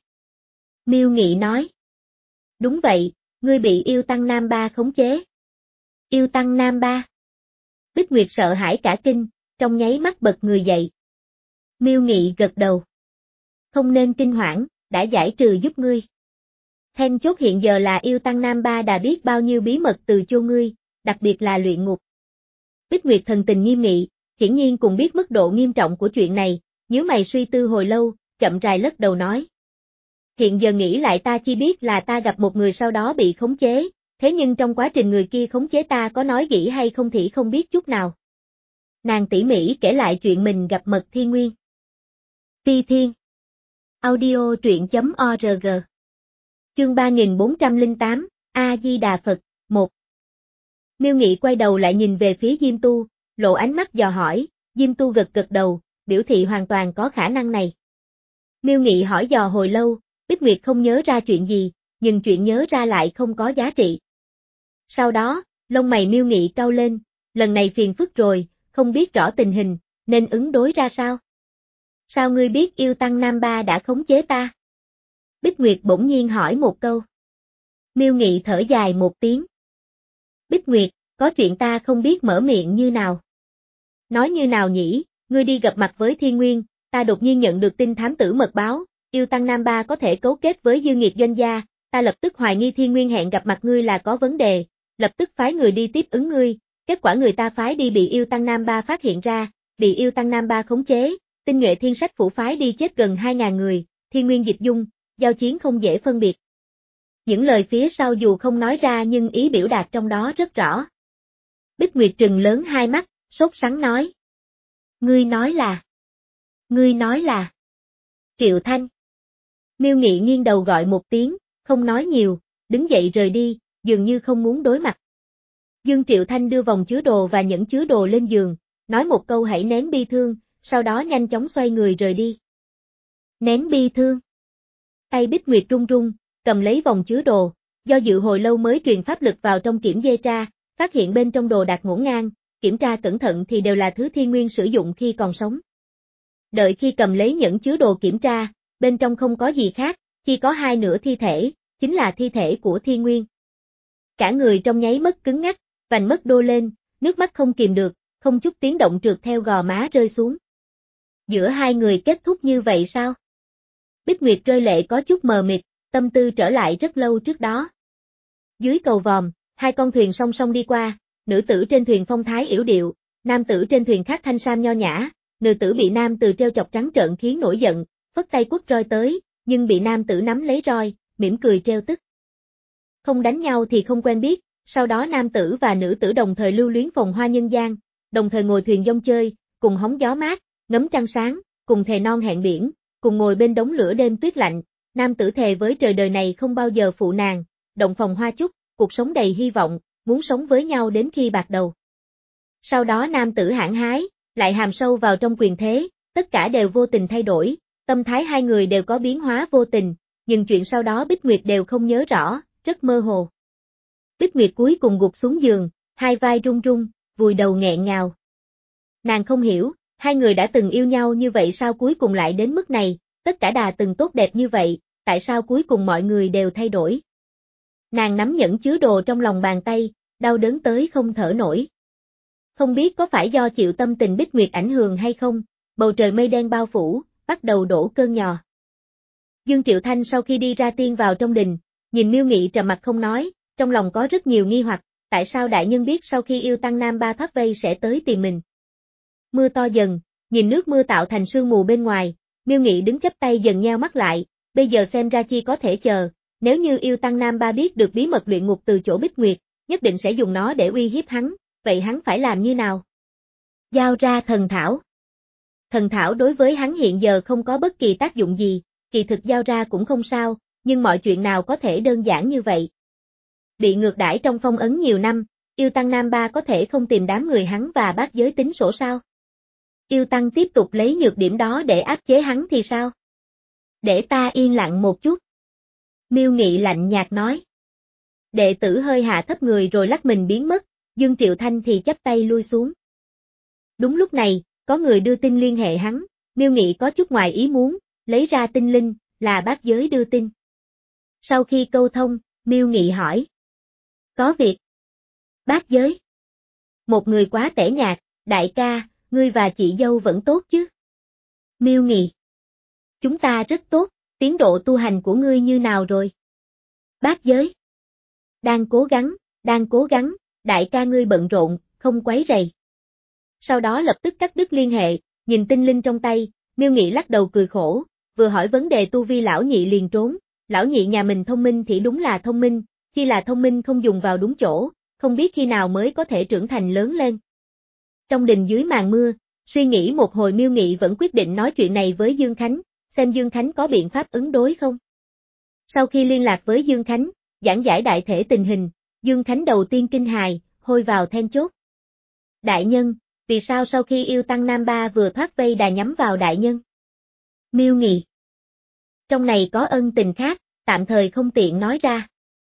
Miêu Nghị nói. Đúng vậy, ngươi bị yêu tăng Nam Ba khống chế. Yêu tăng Nam Ba. Bích Nguyệt sợ hãi cả kinh, trong nháy mắt bật người dậy. Miêu Nghị gật đầu. Không nên kinh hoảng, đã giải trừ giúp ngươi. Then chốt hiện giờ là yêu tăng Nam Ba đã biết bao nhiêu bí mật từ cho ngươi, đặc biệt là luyện ngục. Bích Nguyệt thần tình nghiêm nghị, hiển nhiên cùng biết mức độ nghiêm trọng của chuyện này, nhíu mày suy tư hồi lâu, chậm rãi lắc đầu nói. Hiện giờ nghĩ lại ta chỉ biết là ta gặp một người sau đó bị khống chế, thế nhưng trong quá trình người kia khống chế ta có nói gỉ hay không thì không biết chút nào. Nàng tỉ mỉ kể lại chuyện mình gặp Mật Thiên Nguyên. Phi Thiên. Audio truyện chấm org. Chương ba nghìn bốn trăm lẻ tám, A Di Đà Phật, một. Miêu Nghị quay đầu lại nhìn về phía Diêm Tu, lộ ánh mắt dò hỏi, Diêm Tu gật gật đầu, biểu thị hoàn toàn có khả năng này. Miêu Nghị hỏi dò hồi lâu, Bích Nguyệt không nhớ ra chuyện gì, nhưng chuyện nhớ ra lại không có giá trị. Sau đó, lông mày Miêu Nghị cau lên, lần này phiền phức rồi, không biết rõ tình hình, nên ứng đối ra sao? Sao ngươi biết yêu tăng Nam Ba đã khống chế ta? Bích Nguyệt bỗng nhiên hỏi một câu. Miêu Nghị thở dài một tiếng. Bích Nguyệt, có chuyện ta không biết mở miệng như nào. Nói như nào nhỉ, ngươi đi gặp mặt với Thiên Nguyên, ta đột nhiên nhận được tin thám tử mật báo, yêu tăng Nam Ba có thể cấu kết với dư nghiệt doanh gia, ta lập tức hoài nghi Thiên Nguyên hẹn gặp mặt ngươi là có vấn đề, lập tức phái người đi tiếp ứng ngươi, kết quả người ta phái đi bị yêu tăng Nam Ba phát hiện ra, bị yêu tăng Nam Ba khống chế, tinh nhuệ thiên sách phủ phái đi chết gần hai nghìn người, Thiên Nguyên dịch dung, giao chiến không dễ phân biệt. Những lời phía sau dù không nói ra nhưng ý biểu đạt trong đó rất rõ. Bích Nguyệt trừng lớn hai mắt, sốt sắng nói. Ngươi nói là... Ngươi nói là... Triệu Thanh. Miêu Nghị nghiêng đầu gọi một tiếng, không nói nhiều, đứng dậy rời đi, dường như không muốn đối mặt. Dương Triệu Thanh đưa vòng chứa đồ và nhẫn chứa đồ lên giường, nói một câu hãy nén bi thương, sau đó nhanh chóng xoay người rời đi. Nén bi thương. Tay Bích Nguyệt run run, cầm lấy vòng chứa đồ, do dự hồi lâu mới truyền pháp lực vào trong kiểm dê tra, phát hiện bên trong đồ đạc ngổn ngang, kiểm tra cẩn thận thì đều là thứ Thiên Nguyên sử dụng khi còn sống. Đợi khi cầm lấy nhẫn chứa đồ kiểm tra, bên trong không có gì khác, chỉ có hai nửa thi thể, chính là thi thể của Thiên Nguyên. Cả người trong nháy mắt cứng ngắc, vành mắt đô lên, nước mắt không kìm được, không chút tiếng động trượt theo gò má rơi xuống. Giữa hai người kết thúc như vậy sao? Bích Nguyệt rơi lệ có chút mờ mịt, tâm tư trở lại rất lâu trước đó. Dưới cầu vòm, hai con thuyền song song đi qua, nữ tử trên thuyền phong thái yểu điệu, nam tử trên thuyền khác thanh sam nho nhã, nữ tử bị nam tử treo chọc trắng trợn khiến nổi giận, phất tay quất roi tới, nhưng bị nam tử nắm lấy roi, mỉm cười treo tức. Không đánh nhau thì không quen biết, sau đó nam tử và nữ tử đồng thời lưu luyến phòng hoa nhân gian, đồng thời ngồi thuyền dông chơi, cùng hóng gió mát, ngắm trăng sáng, cùng thề non hẹn biển, cùng ngồi bên đống lửa đêm tuyết lạnh, nam tử thề với trời đời này không bao giờ phụ nàng, động phòng hoa chúc, cuộc sống đầy hy vọng, muốn sống với nhau đến khi bạc đầu. Sau đó nam tử hãng hái, lại hàm sâu vào trong quyền thế, tất cả đều vô tình thay đổi, tâm thái hai người đều có biến hóa vô tình, nhưng chuyện sau đó Bích Nguyệt đều không nhớ rõ, rất mơ hồ. Bích Nguyệt cuối cùng gục xuống giường, hai vai run run, vùi đầu nghẹn ngào. Nàng không hiểu, hai người đã từng yêu nhau như vậy sao cuối cùng lại đến mức này, tất cả đã từng tốt đẹp như vậy, tại sao cuối cùng mọi người đều thay đổi. Nàng nắm nhẫn chứa đồ trong lòng bàn tay, đau đớn tới không thở nổi. Không biết có phải do chịu tâm tình Bích Nguyệt ảnh hưởng hay không, bầu trời mây đen bao phủ, bắt đầu đổ cơn nhò. Dương Triệu Thanh sau khi đi ra tiên vào trong đình, nhìn Miêu Nghị trầm mặt không nói, trong lòng có rất nhiều nghi hoặc, tại sao đại nhân biết sau khi yêu tăng Nam Ba thoát vây sẽ tới tìm mình. Mưa to dần, nhìn nước mưa tạo thành sương mù bên ngoài, Miêu Nghị đứng chắp tay dần nheo mắt lại, bây giờ xem ra chi có thể chờ, nếu như yêu tăng Nam Ba biết được bí mật luyện ngục từ chỗ Bích Nguyệt, nhất định sẽ dùng nó để uy hiếp hắn, vậy hắn phải làm như nào? Giao ra thần thảo. Thần thảo đối với hắn hiện giờ không có bất kỳ tác dụng gì, kỳ thực giao ra cũng không sao, nhưng mọi chuyện nào có thể đơn giản như vậy. Bị ngược đãi trong phong ấn nhiều năm, yêu tăng Nam Ba có thể không tìm đám người hắn và bác giới tính sổ sao? Yêu tăng tiếp tục lấy nhược điểm đó để áp chế hắn thì sao? Để ta yên lặng một chút. Miêu Nghị lạnh nhạt nói. Đệ tử hơi hạ thấp người rồi lắc mình biến mất, Dương Triệu Thanh thì chắp tay lui xuống. Đúng lúc này, có người đưa tin liên hệ hắn, Miêu Nghị có chút ngoài ý muốn, lấy ra tin linh, là bác giới đưa tin. Sau khi câu thông, Miêu Nghị hỏi. Có việc. Bác giới. Một người quá tẻ nhạt, đại ca, ngươi và chị dâu vẫn tốt chứ? Miêu Nghị. Chúng ta rất tốt, tiến độ tu hành của ngươi như nào rồi? Bác giới. Đang cố gắng, đang cố gắng, đại ca ngươi bận rộn, không quấy rầy. Sau đó lập tức cắt đứt liên hệ, nhìn tinh linh trong tay, Miêu Nghị lắc đầu cười khổ, vừa hỏi vấn đề tu vi lão nhị liền trốn, lão nhị nhà mình thông minh thì đúng là thông minh, chỉ là thông minh không dùng vào đúng chỗ, không biết khi nào mới có thể trưởng thành lớn lên. Trong đình dưới màn mưa, suy nghĩ một hồi Miêu Nghị vẫn quyết định nói chuyện này với Dương Khánh, xem Dương Khánh có biện pháp ứng đối không. Sau khi liên lạc với Dương Khánh, giảng giải đại thể tình hình, Dương Khánh đầu tiên kinh hài, hôi vào then chốt. Đại nhân, vì sao sau khi yêu tăng Nam Ba vừa thoát vây đà nhắm vào đại nhân? Miêu Nghị. Trong này có ân tình khác, tạm thời không tiện nói ra.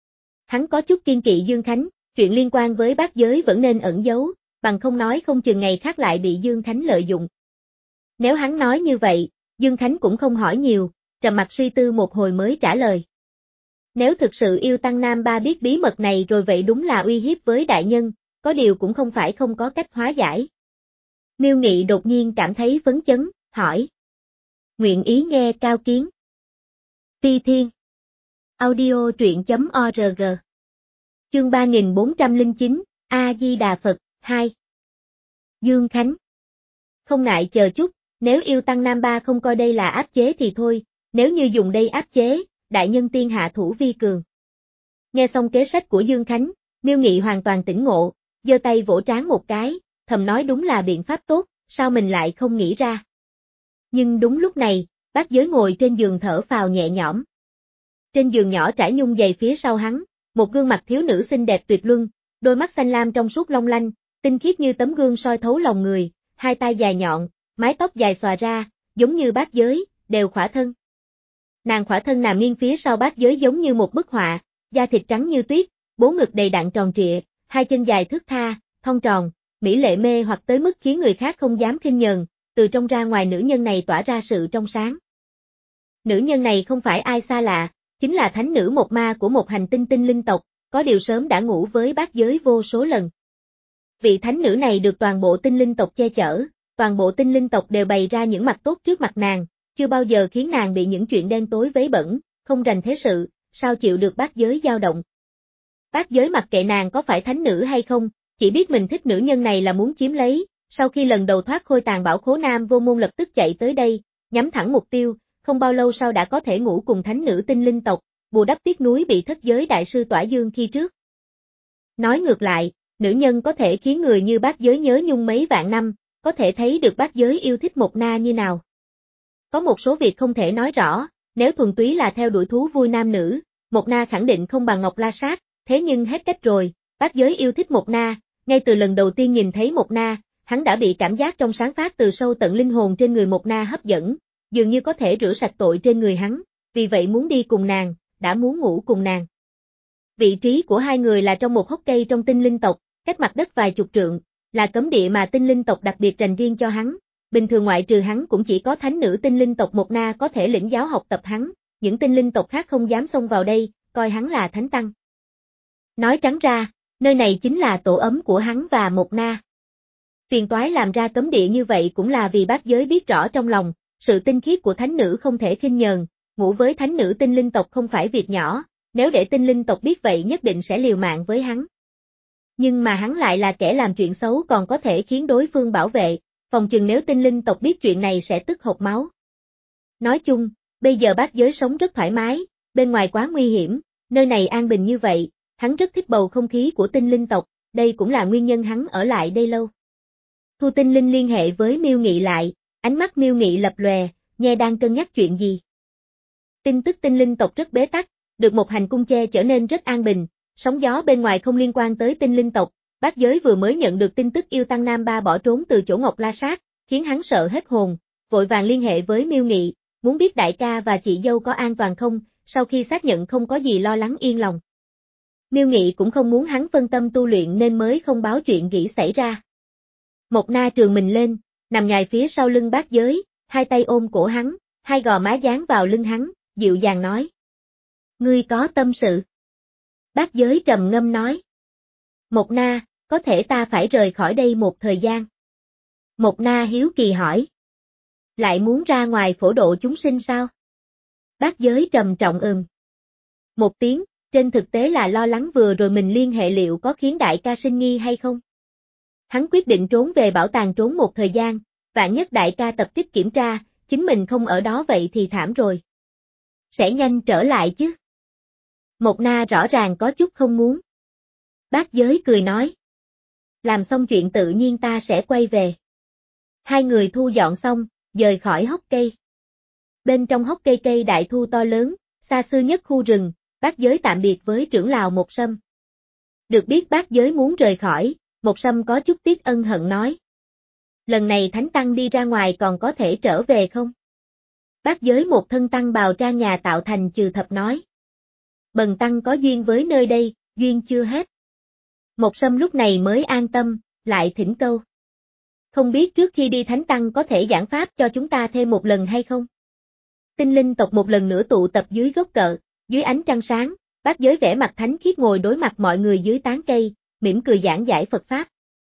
Hắn có chút kiên kỵ Dương Khánh, chuyện liên quan với bác giới vẫn nên ẩn giấu, bằng không nói không chừng ngày khác lại bị Dương Khánh lợi dụng. Nếu hắn nói như vậy, Dương Khánh cũng không hỏi nhiều, trầm mặt suy tư một hồi mới trả lời. Nếu thực sự yêu tăng Nam Ba biết bí mật này rồi vậy đúng là uy hiếp với đại nhân, có điều cũng không phải không có cách hóa giải. Miêu Nghị đột nhiên cảm thấy phấn chấn, hỏi. Nguyện ý nghe cao kiến. Ti Thiên. Audio truyện chấm org. Chương ba nghìn bốn trăm lẻ chín, A-di-đà Phật, hai. Dương Khánh. Không ngại chờ chút, nếu yêu tăng Nam Ba không coi đây là áp chế thì thôi, nếu như dùng đây áp chế, đại nhân tiên hạ thủ vi cường. Nghe xong kế sách của Dương Khánh, Miêu Nghị hoàn toàn tỉnh ngộ, giơ tay vỗ trán một cái, thầm nói đúng là biện pháp tốt, sao mình lại không nghĩ ra. Nhưng đúng lúc này, bác giới ngồi trên giường thở phào nhẹ nhõm. Trên giường nhỏ trải nhung dày phía sau hắn, một gương mặt thiếu nữ xinh đẹp tuyệt luân, đôi mắt xanh lam trong suốt long lanh, tinh khiết như tấm gương soi thấu lòng người, hai tay dài nhọn, mái tóc dài xòa ra, giống như bác giới, đều khỏa thân. Nàng khỏa thân nằm nghiêng phía sau bác giới giống như một bức họa, da thịt trắng như tuyết, bố ngực đầy đặn tròn trịa, hai chân dài thướt tha, thon tròn, mỹ lệ mê hoặc tới mức khiến người khác không dám khinh nhờn, từ trong ra ngoài nữ nhân này tỏa ra sự trong sáng. Nữ nhân này không phải ai xa lạ, chính là thánh nữ một ma của một hành tinh tinh linh tộc, có điều sớm đã ngủ với bác giới vô số lần. Vị thánh nữ này được toàn bộ tinh linh tộc che chở, toàn bộ tinh linh tộc đều bày ra những mặt tốt trước mặt nàng, chưa bao giờ khiến nàng bị những chuyện đen tối vấy bẩn, không rành thế sự, sao chịu được bác giới dao động. Bác giới mặc kệ nàng có phải thánh nữ hay không, chỉ biết mình thích nữ nhân này là muốn chiếm lấy, sau khi lần đầu thoát khôi tàn bảo khố Nam Vô Môn lập tức chạy tới đây, nhắm thẳng mục tiêu, không bao lâu sau đã có thể ngủ cùng thánh nữ tinh linh tộc, bù đắp tiếc núi bị thất giới đại sư tỏa dương khi trước. Nói ngược lại, nữ nhân có thể khiến người như bác giới nhớ nhung mấy vạn năm, có thể thấy được bác giới yêu thích một na như nào. Có một số việc không thể nói rõ, nếu thuần túy là theo đuổi thú vui nam nữ, một na khẳng định không bằng Ngọc La Sát, thế nhưng hết cách rồi, bác giới yêu thích một na, ngay từ lần đầu tiên nhìn thấy một na, hắn đã bị cảm giác trong sáng phát từ sâu tận linh hồn trên người một na hấp dẫn, dường như có thể rửa sạch tội trên người hắn, vì vậy muốn đi cùng nàng, đã muốn ngủ cùng nàng. Vị trí của hai người là trong một hốc cây trong tinh linh tộc, cách mặt đất vài chục trượng, là cấm địa mà tinh linh tộc đặc biệt dành riêng cho hắn. Bình thường ngoại trừ hắn cũng chỉ có thánh nữ tinh linh tộc một na có thể lĩnh giáo học tập hắn, những tinh linh tộc khác không dám xông vào đây, coi hắn là thánh tăng. Nói trắng ra, nơi này chính là tổ ấm của hắn và một na. Phiền toái làm ra cấm địa như vậy cũng là vì bác giới biết rõ trong lòng, sự tinh khiết của thánh nữ không thể khinh nhờn, ngủ với thánh nữ tinh linh tộc không phải việc nhỏ, nếu để tinh linh tộc biết vậy nhất định sẽ liều mạng với hắn. Nhưng mà hắn lại là kẻ làm chuyện xấu còn có thể khiến đối phương bảo vệ, phòng chừng nếu tinh linh tộc biết chuyện này sẽ tức hộc máu. Nói chung, bây giờ bác giới sống rất thoải mái, bên ngoài quá nguy hiểm, nơi này an bình như vậy, hắn rất thích bầu không khí của tinh linh tộc, đây cũng là nguyên nhân hắn ở lại đây lâu. Thu Tinh Linh liên hệ với Miêu Nghị lại, ánh mắt Miêu Nghị lập lòe, nghe đang cân nhắc chuyện gì. Tin tức tinh linh tộc rất bế tắc, được một hành cung che trở nên rất an bình, sóng gió bên ngoài không liên quan tới tinh linh tộc, bác giới vừa mới nhận được tin tức yêu tăng Nam Ba bỏ trốn từ chỗ Ngọc La Sát, khiến hắn sợ hết hồn, vội vàng liên hệ với Miêu Nghị, muốn biết đại ca và chị dâu có an toàn không, sau khi xác nhận không có gì lo lắng yên lòng. Miêu Nghị cũng không muốn hắn phân tâm tu luyện nên mới không báo chuyện gì xảy ra. Một na trường mình lên, nằm nhài phía sau lưng bác giới, hai tay ôm cổ hắn, hai gò má dán vào lưng hắn, dịu dàng nói. Ngươi có tâm sự. Bác giới trầm ngâm nói. Một na, có thể ta phải rời khỏi đây một thời gian. Một na hiếu kỳ hỏi. Lại muốn ra ngoài phổ độ chúng sinh sao? Bác giới trầm trọng ừm. Một tiếng, trên thực tế là lo lắng vừa rồi mình liên hệ liệu có khiến đại ca sinh nghi hay không. Hắn quyết định trốn về bảo tàng trốn một thời gian, vạn nhất đại ca tập kích kiểm tra, chính mình không ở đó vậy thì thảm rồi. Sẽ nhanh trở lại chứ. Một na rõ ràng có chút không muốn. Bác giới cười nói. Làm xong chuyện tự nhiên ta sẽ quay về. Hai người thu dọn xong, rời khỏi hốc cây. Bên trong hốc cây cây đại thu to lớn, xa xưa nhất khu rừng, bác giới tạm biệt với trưởng lão Một Sâm. Được biết bác giới muốn rời khỏi, Một Sâm có chút tiếc ân hận nói. Lần này Thánh Tăng đi ra ngoài còn có thể trở về không? Bác giới một thân tăng bào trang nhà tạo thành trừ thập nói. Bần tăng có duyên với nơi đây, duyên chưa hết. Một Sâm lúc này mới an tâm, lại thỉnh câu. Không biết trước khi đi Thánh Tăng có thể giảng pháp cho chúng ta thêm một lần hay không? Tinh linh tộc một lần nữa tụ tập dưới gốc cợ, dưới ánh trăng sáng, bác giới vẻ mặt thánh khiết ngồi đối mặt mọi người dưới tán cây, mỉm cười giảng giải Phật Pháp.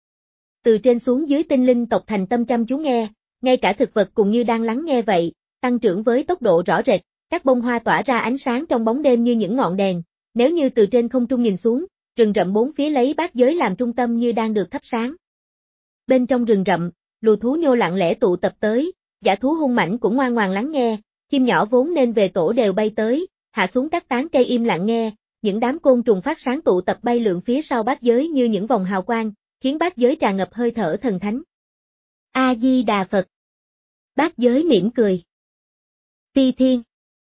Từ trên xuống dưới tinh linh tộc thành tâm chăm chú nghe, ngay cả thực vật cũng như đang lắng nghe vậy, tăng trưởng với tốc độ rõ rệt, các bông hoa tỏa ra ánh sáng trong bóng đêm như những ngọn đèn, nếu như từ trên không trung nhìn xuống, rừng rậm bốn phía lấy bát giới làm trung tâm như đang được thắp sáng. Bên trong rừng rậm, lù thú nhô lặng lẽ tụ tập tới, dã thú hung mãnh cũng ngoan ngoãn lắng nghe, chim nhỏ vốn nên về tổ đều bay tới, hạ xuống các tán cây im lặng nghe, những đám côn trùng phát sáng tụ tập bay lượn phía sau bát giới như những vòng hào quang, khiến bát giới tràn ngập hơi thở thần thánh. A-di-đà Phật. Bát giới mỉm cười. Phi Thiên.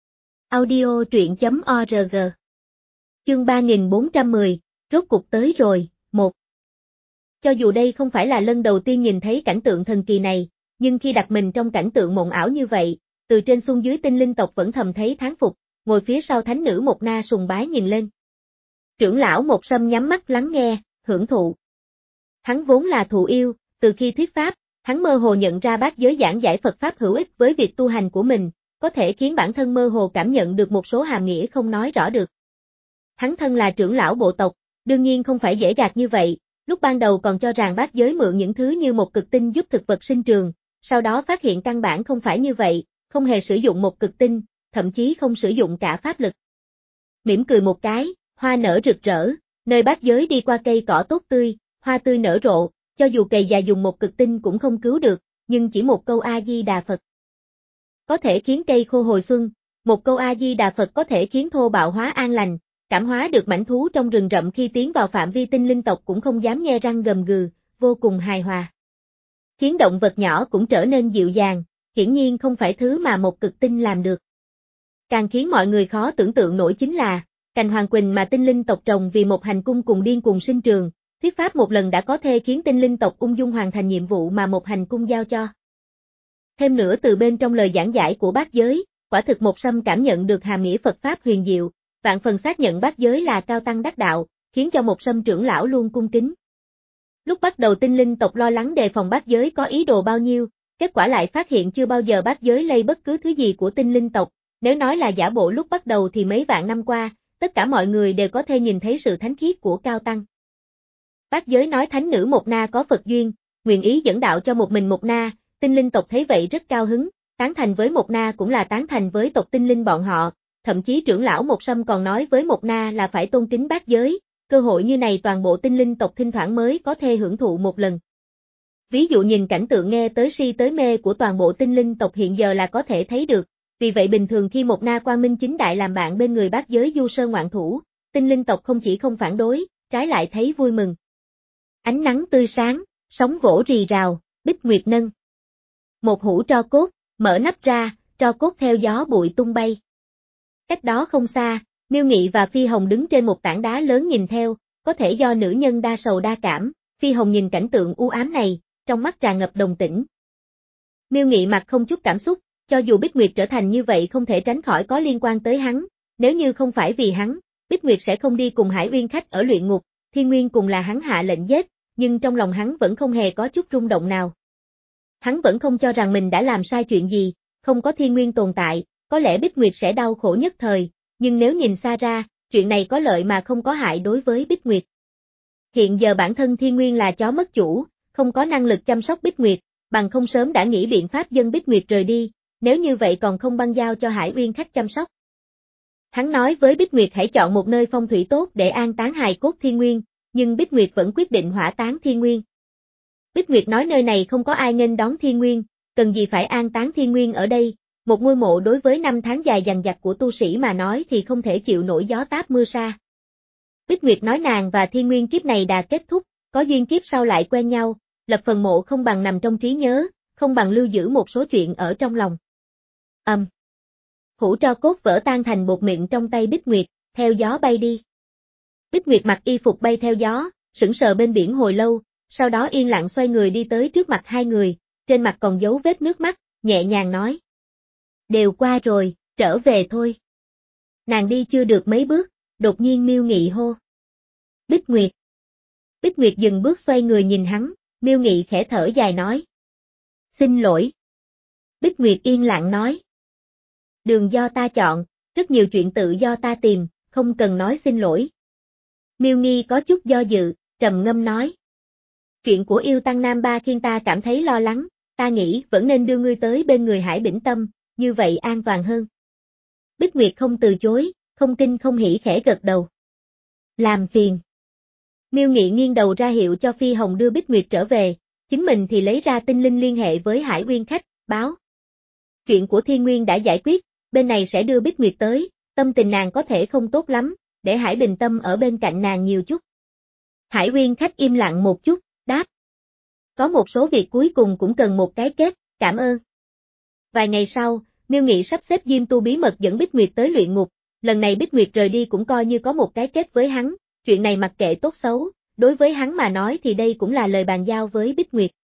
Audio truyện.org. Chương ba nghìn bốn trăm mười, rốt cục tới rồi, một. Cho dù đây không phải là lần đầu tiên nhìn thấy cảnh tượng thần kỳ này, nhưng khi đặt mình trong cảnh tượng mộng ảo như vậy, từ trên xuống dưới tinh linh tộc vẫn thầm thấy thán phục, ngồi phía sau thánh nữ Một Na sùng bái nhìn lên. Trưởng lão Một Sâm nhắm mắt lắng nghe, hưởng thụ. Hắn vốn là thụ yêu, từ khi thuyết pháp, hắn mơ hồ nhận ra bát giới giảng giải Phật Pháp hữu ích với việc tu hành của mình, có thể khiến bản thân mơ hồ cảm nhận được một số hàm nghĩa không nói rõ được. Hắn thân là trưởng lão bộ tộc, đương nhiên không phải dễ gạt như vậy, lúc ban đầu còn cho rằng bát giới mượn những thứ như một cực tinh giúp thực vật sinh trường, sau đó phát hiện căn bản không phải như vậy, không hề sử dụng một cực tinh, thậm chí không sử dụng cả pháp lực. Mỉm cười một cái, hoa nở rực rỡ, nơi bát giới đi qua cây cỏ tốt tươi, hoa tươi nở rộ, cho dù cày già dùng một cực tinh cũng không cứu được, nhưng chỉ một câu A-di-đà Phật có thể khiến cây khô hồi xuân, một câu A-di-đà Phật có thể khiến thô bạo hóa an lành, cảm hóa được mãnh thú trong rừng rậm khi tiến vào phạm vi tinh linh tộc cũng không dám nhe răng gầm gừ, vô cùng hài hòa. Khiến động vật nhỏ cũng trở nên dịu dàng, hiển nhiên không phải thứ mà một cực tinh làm được. Càng khiến mọi người khó tưởng tượng nổi chính là, cành hoàng quỳnh mà tinh linh tộc trồng vì một hành cung cùng điên cùng sinh trường, thuyết pháp một lần đã có thể khiến tinh linh tộc ung dung hoàn thành nhiệm vụ mà một hành cung giao cho. Thêm nữa từ bên trong lời giảng giải của bát giới, quả thực Một Sâm cảm nhận được hàm nghĩa Phật Pháp huyền diệu, vạn phần xác nhận bát giới là cao tăng đắc đạo, khiến cho Một Sâm trưởng lão luôn cung kính. Lúc bắt đầu tinh linh tộc lo lắng đề phòng bát giới có ý đồ bao nhiêu, kết quả lại phát hiện chưa bao giờ bát giới lây bất cứ thứ gì của tinh linh tộc, nếu nói là giả bộ lúc bắt đầu thì mấy vạn năm qua, tất cả mọi người đều có thể nhìn thấy sự thánh khiết của cao tăng. Bát giới nói thánh nữ Một Na có Phật duyên, nguyện ý dẫn đạo cho một mình Một Na, tinh linh tộc thấy vậy rất cao hứng, tán thành với Một Na cũng là tán thành với tộc tinh linh bọn họ, thậm chí trưởng lão Một Sâm còn nói với Một Na là phải tôn kính bát giới, cơ hội như này toàn bộ tinh linh tộc thỉnh thoảng mới có thể hưởng thụ một lần. Ví dụ nhìn cảnh tượng nghe tới si tới mê của toàn bộ tinh linh tộc hiện giờ là có thể thấy được, vì vậy bình thường khi Một Na quang minh chính đại làm bạn bên người bát giới du sơn ngoạn thủ, tinh linh tộc không chỉ không phản đối, trái lại thấy vui mừng. Ánh nắng tươi sáng, sóng vỗ rì rào, bích nguyệt nâng. Một hũ tro cốt, mở nắp ra, tro cốt theo gió bụi tung bay. Cách đó không xa, Miêu Nghị và Phi Hồng đứng trên một tảng đá lớn nhìn theo, có thể do nữ nhân đa sầu đa cảm, Phi Hồng nhìn cảnh tượng u ám này, trong mắt tràn ngập đồng tĩnh. Miêu Nghị mặt không chút cảm xúc, cho dù Bích Nguyệt trở thành như vậy không thể tránh khỏi có liên quan tới hắn, nếu như không phải vì hắn, Bích Nguyệt sẽ không đi cùng Hải Uyên khách ở luyện ngục, Thiên Nguyên cùng là hắn hạ lệnh giết, nhưng trong lòng hắn vẫn không hề có chút rung động nào. Hắn vẫn không cho rằng mình đã làm sai chuyện gì, không có Thiên Nguyên tồn tại, có lẽ Bích Nguyệt sẽ đau khổ nhất thời, nhưng nếu nhìn xa ra, chuyện này có lợi mà không có hại đối với Bích Nguyệt. Hiện giờ bản thân Thiên Nguyên là chó mất chủ, không có năng lực chăm sóc Bích Nguyệt, bằng không sớm đã nghĩ biện pháp dân Bích Nguyệt rời đi, nếu như vậy còn không băng giao cho Hải Uyên khách chăm sóc. Hắn nói với Bích Nguyệt hãy chọn một nơi phong thủy tốt để an táng hài cốt Thiên Nguyên, nhưng Bích Nguyệt vẫn quyết định hỏa táng Thiên Nguyên. Bích Nguyệt nói nơi này không có ai nghênh đón Thiên Nguyên, cần gì phải an táng Thiên Nguyên ở đây, một ngôi mộ đối với năm tháng dài dằng dặc của tu sĩ mà nói thì không thể chịu nổi gió táp mưa sa. Bích Nguyệt nói nàng và Thiên Nguyên kiếp này đã kết thúc, có duyên kiếp sau lại quen nhau, lập phần mộ không bằng nằm trong trí nhớ, không bằng lưu giữ một số chuyện ở trong lòng. Ầm. Um. Hũ tro cốt vỡ tan thành bột mịn trong tay Bích Nguyệt, theo gió bay đi. Bích Nguyệt mặc y phục bay theo gió, sững sờ bên biển hồi lâu, sau đó yên lặng xoay người đi tới trước mặt hai người, trên mặt còn dấu vết nước mắt, nhẹ nhàng nói. Đều qua rồi, trở về thôi. Nàng đi chưa được mấy bước, đột nhiên Miêu Nghị hô. Bích Nguyệt. Bích Nguyệt dừng bước xoay người nhìn hắn, Miêu Nghị khẽ thở dài nói. Xin lỗi. Bích Nguyệt yên lặng nói. Đường do ta chọn, rất nhiều chuyện tự do ta tìm, không cần nói xin lỗi. Miêu Nghi có chút do dự, trầm ngâm nói. Chuyện của yêu tăng Nam Ba khiến ta cảm thấy lo lắng, ta nghĩ vẫn nên đưa ngươi tới bên người Hải Bỉnh Tâm, như vậy an toàn hơn. Bích Nguyệt không từ chối, không kinh không hỉ khẽ gật đầu. Làm phiền. Miêu Nghị nghiêng đầu ra hiệu cho Phi Hồng đưa Bích Nguyệt trở về, chính mình thì lấy ra tinh linh liên hệ với Hải Uyên khách, báo. Chuyện của Thiên Nguyên đã giải quyết, bên này sẽ đưa Bích Nguyệt tới, tâm tình nàng có thể không tốt lắm, để Hải Bình Tâm ở bên cạnh nàng nhiều chút. Hải Uyên khách im lặng một chút, đáp. Có một số việc cuối cùng cũng cần một cái kết, cảm ơn. Vài ngày sau, Miêu Nghị sắp xếp Diêm Tu bí mật dẫn Bích Nguyệt tới luyện ngục, lần này Bích Nguyệt rời đi cũng coi như có một cái kết với hắn, chuyện này mặc kệ tốt xấu, đối với hắn mà nói thì đây cũng là lời bàn giao với Bích Nguyệt.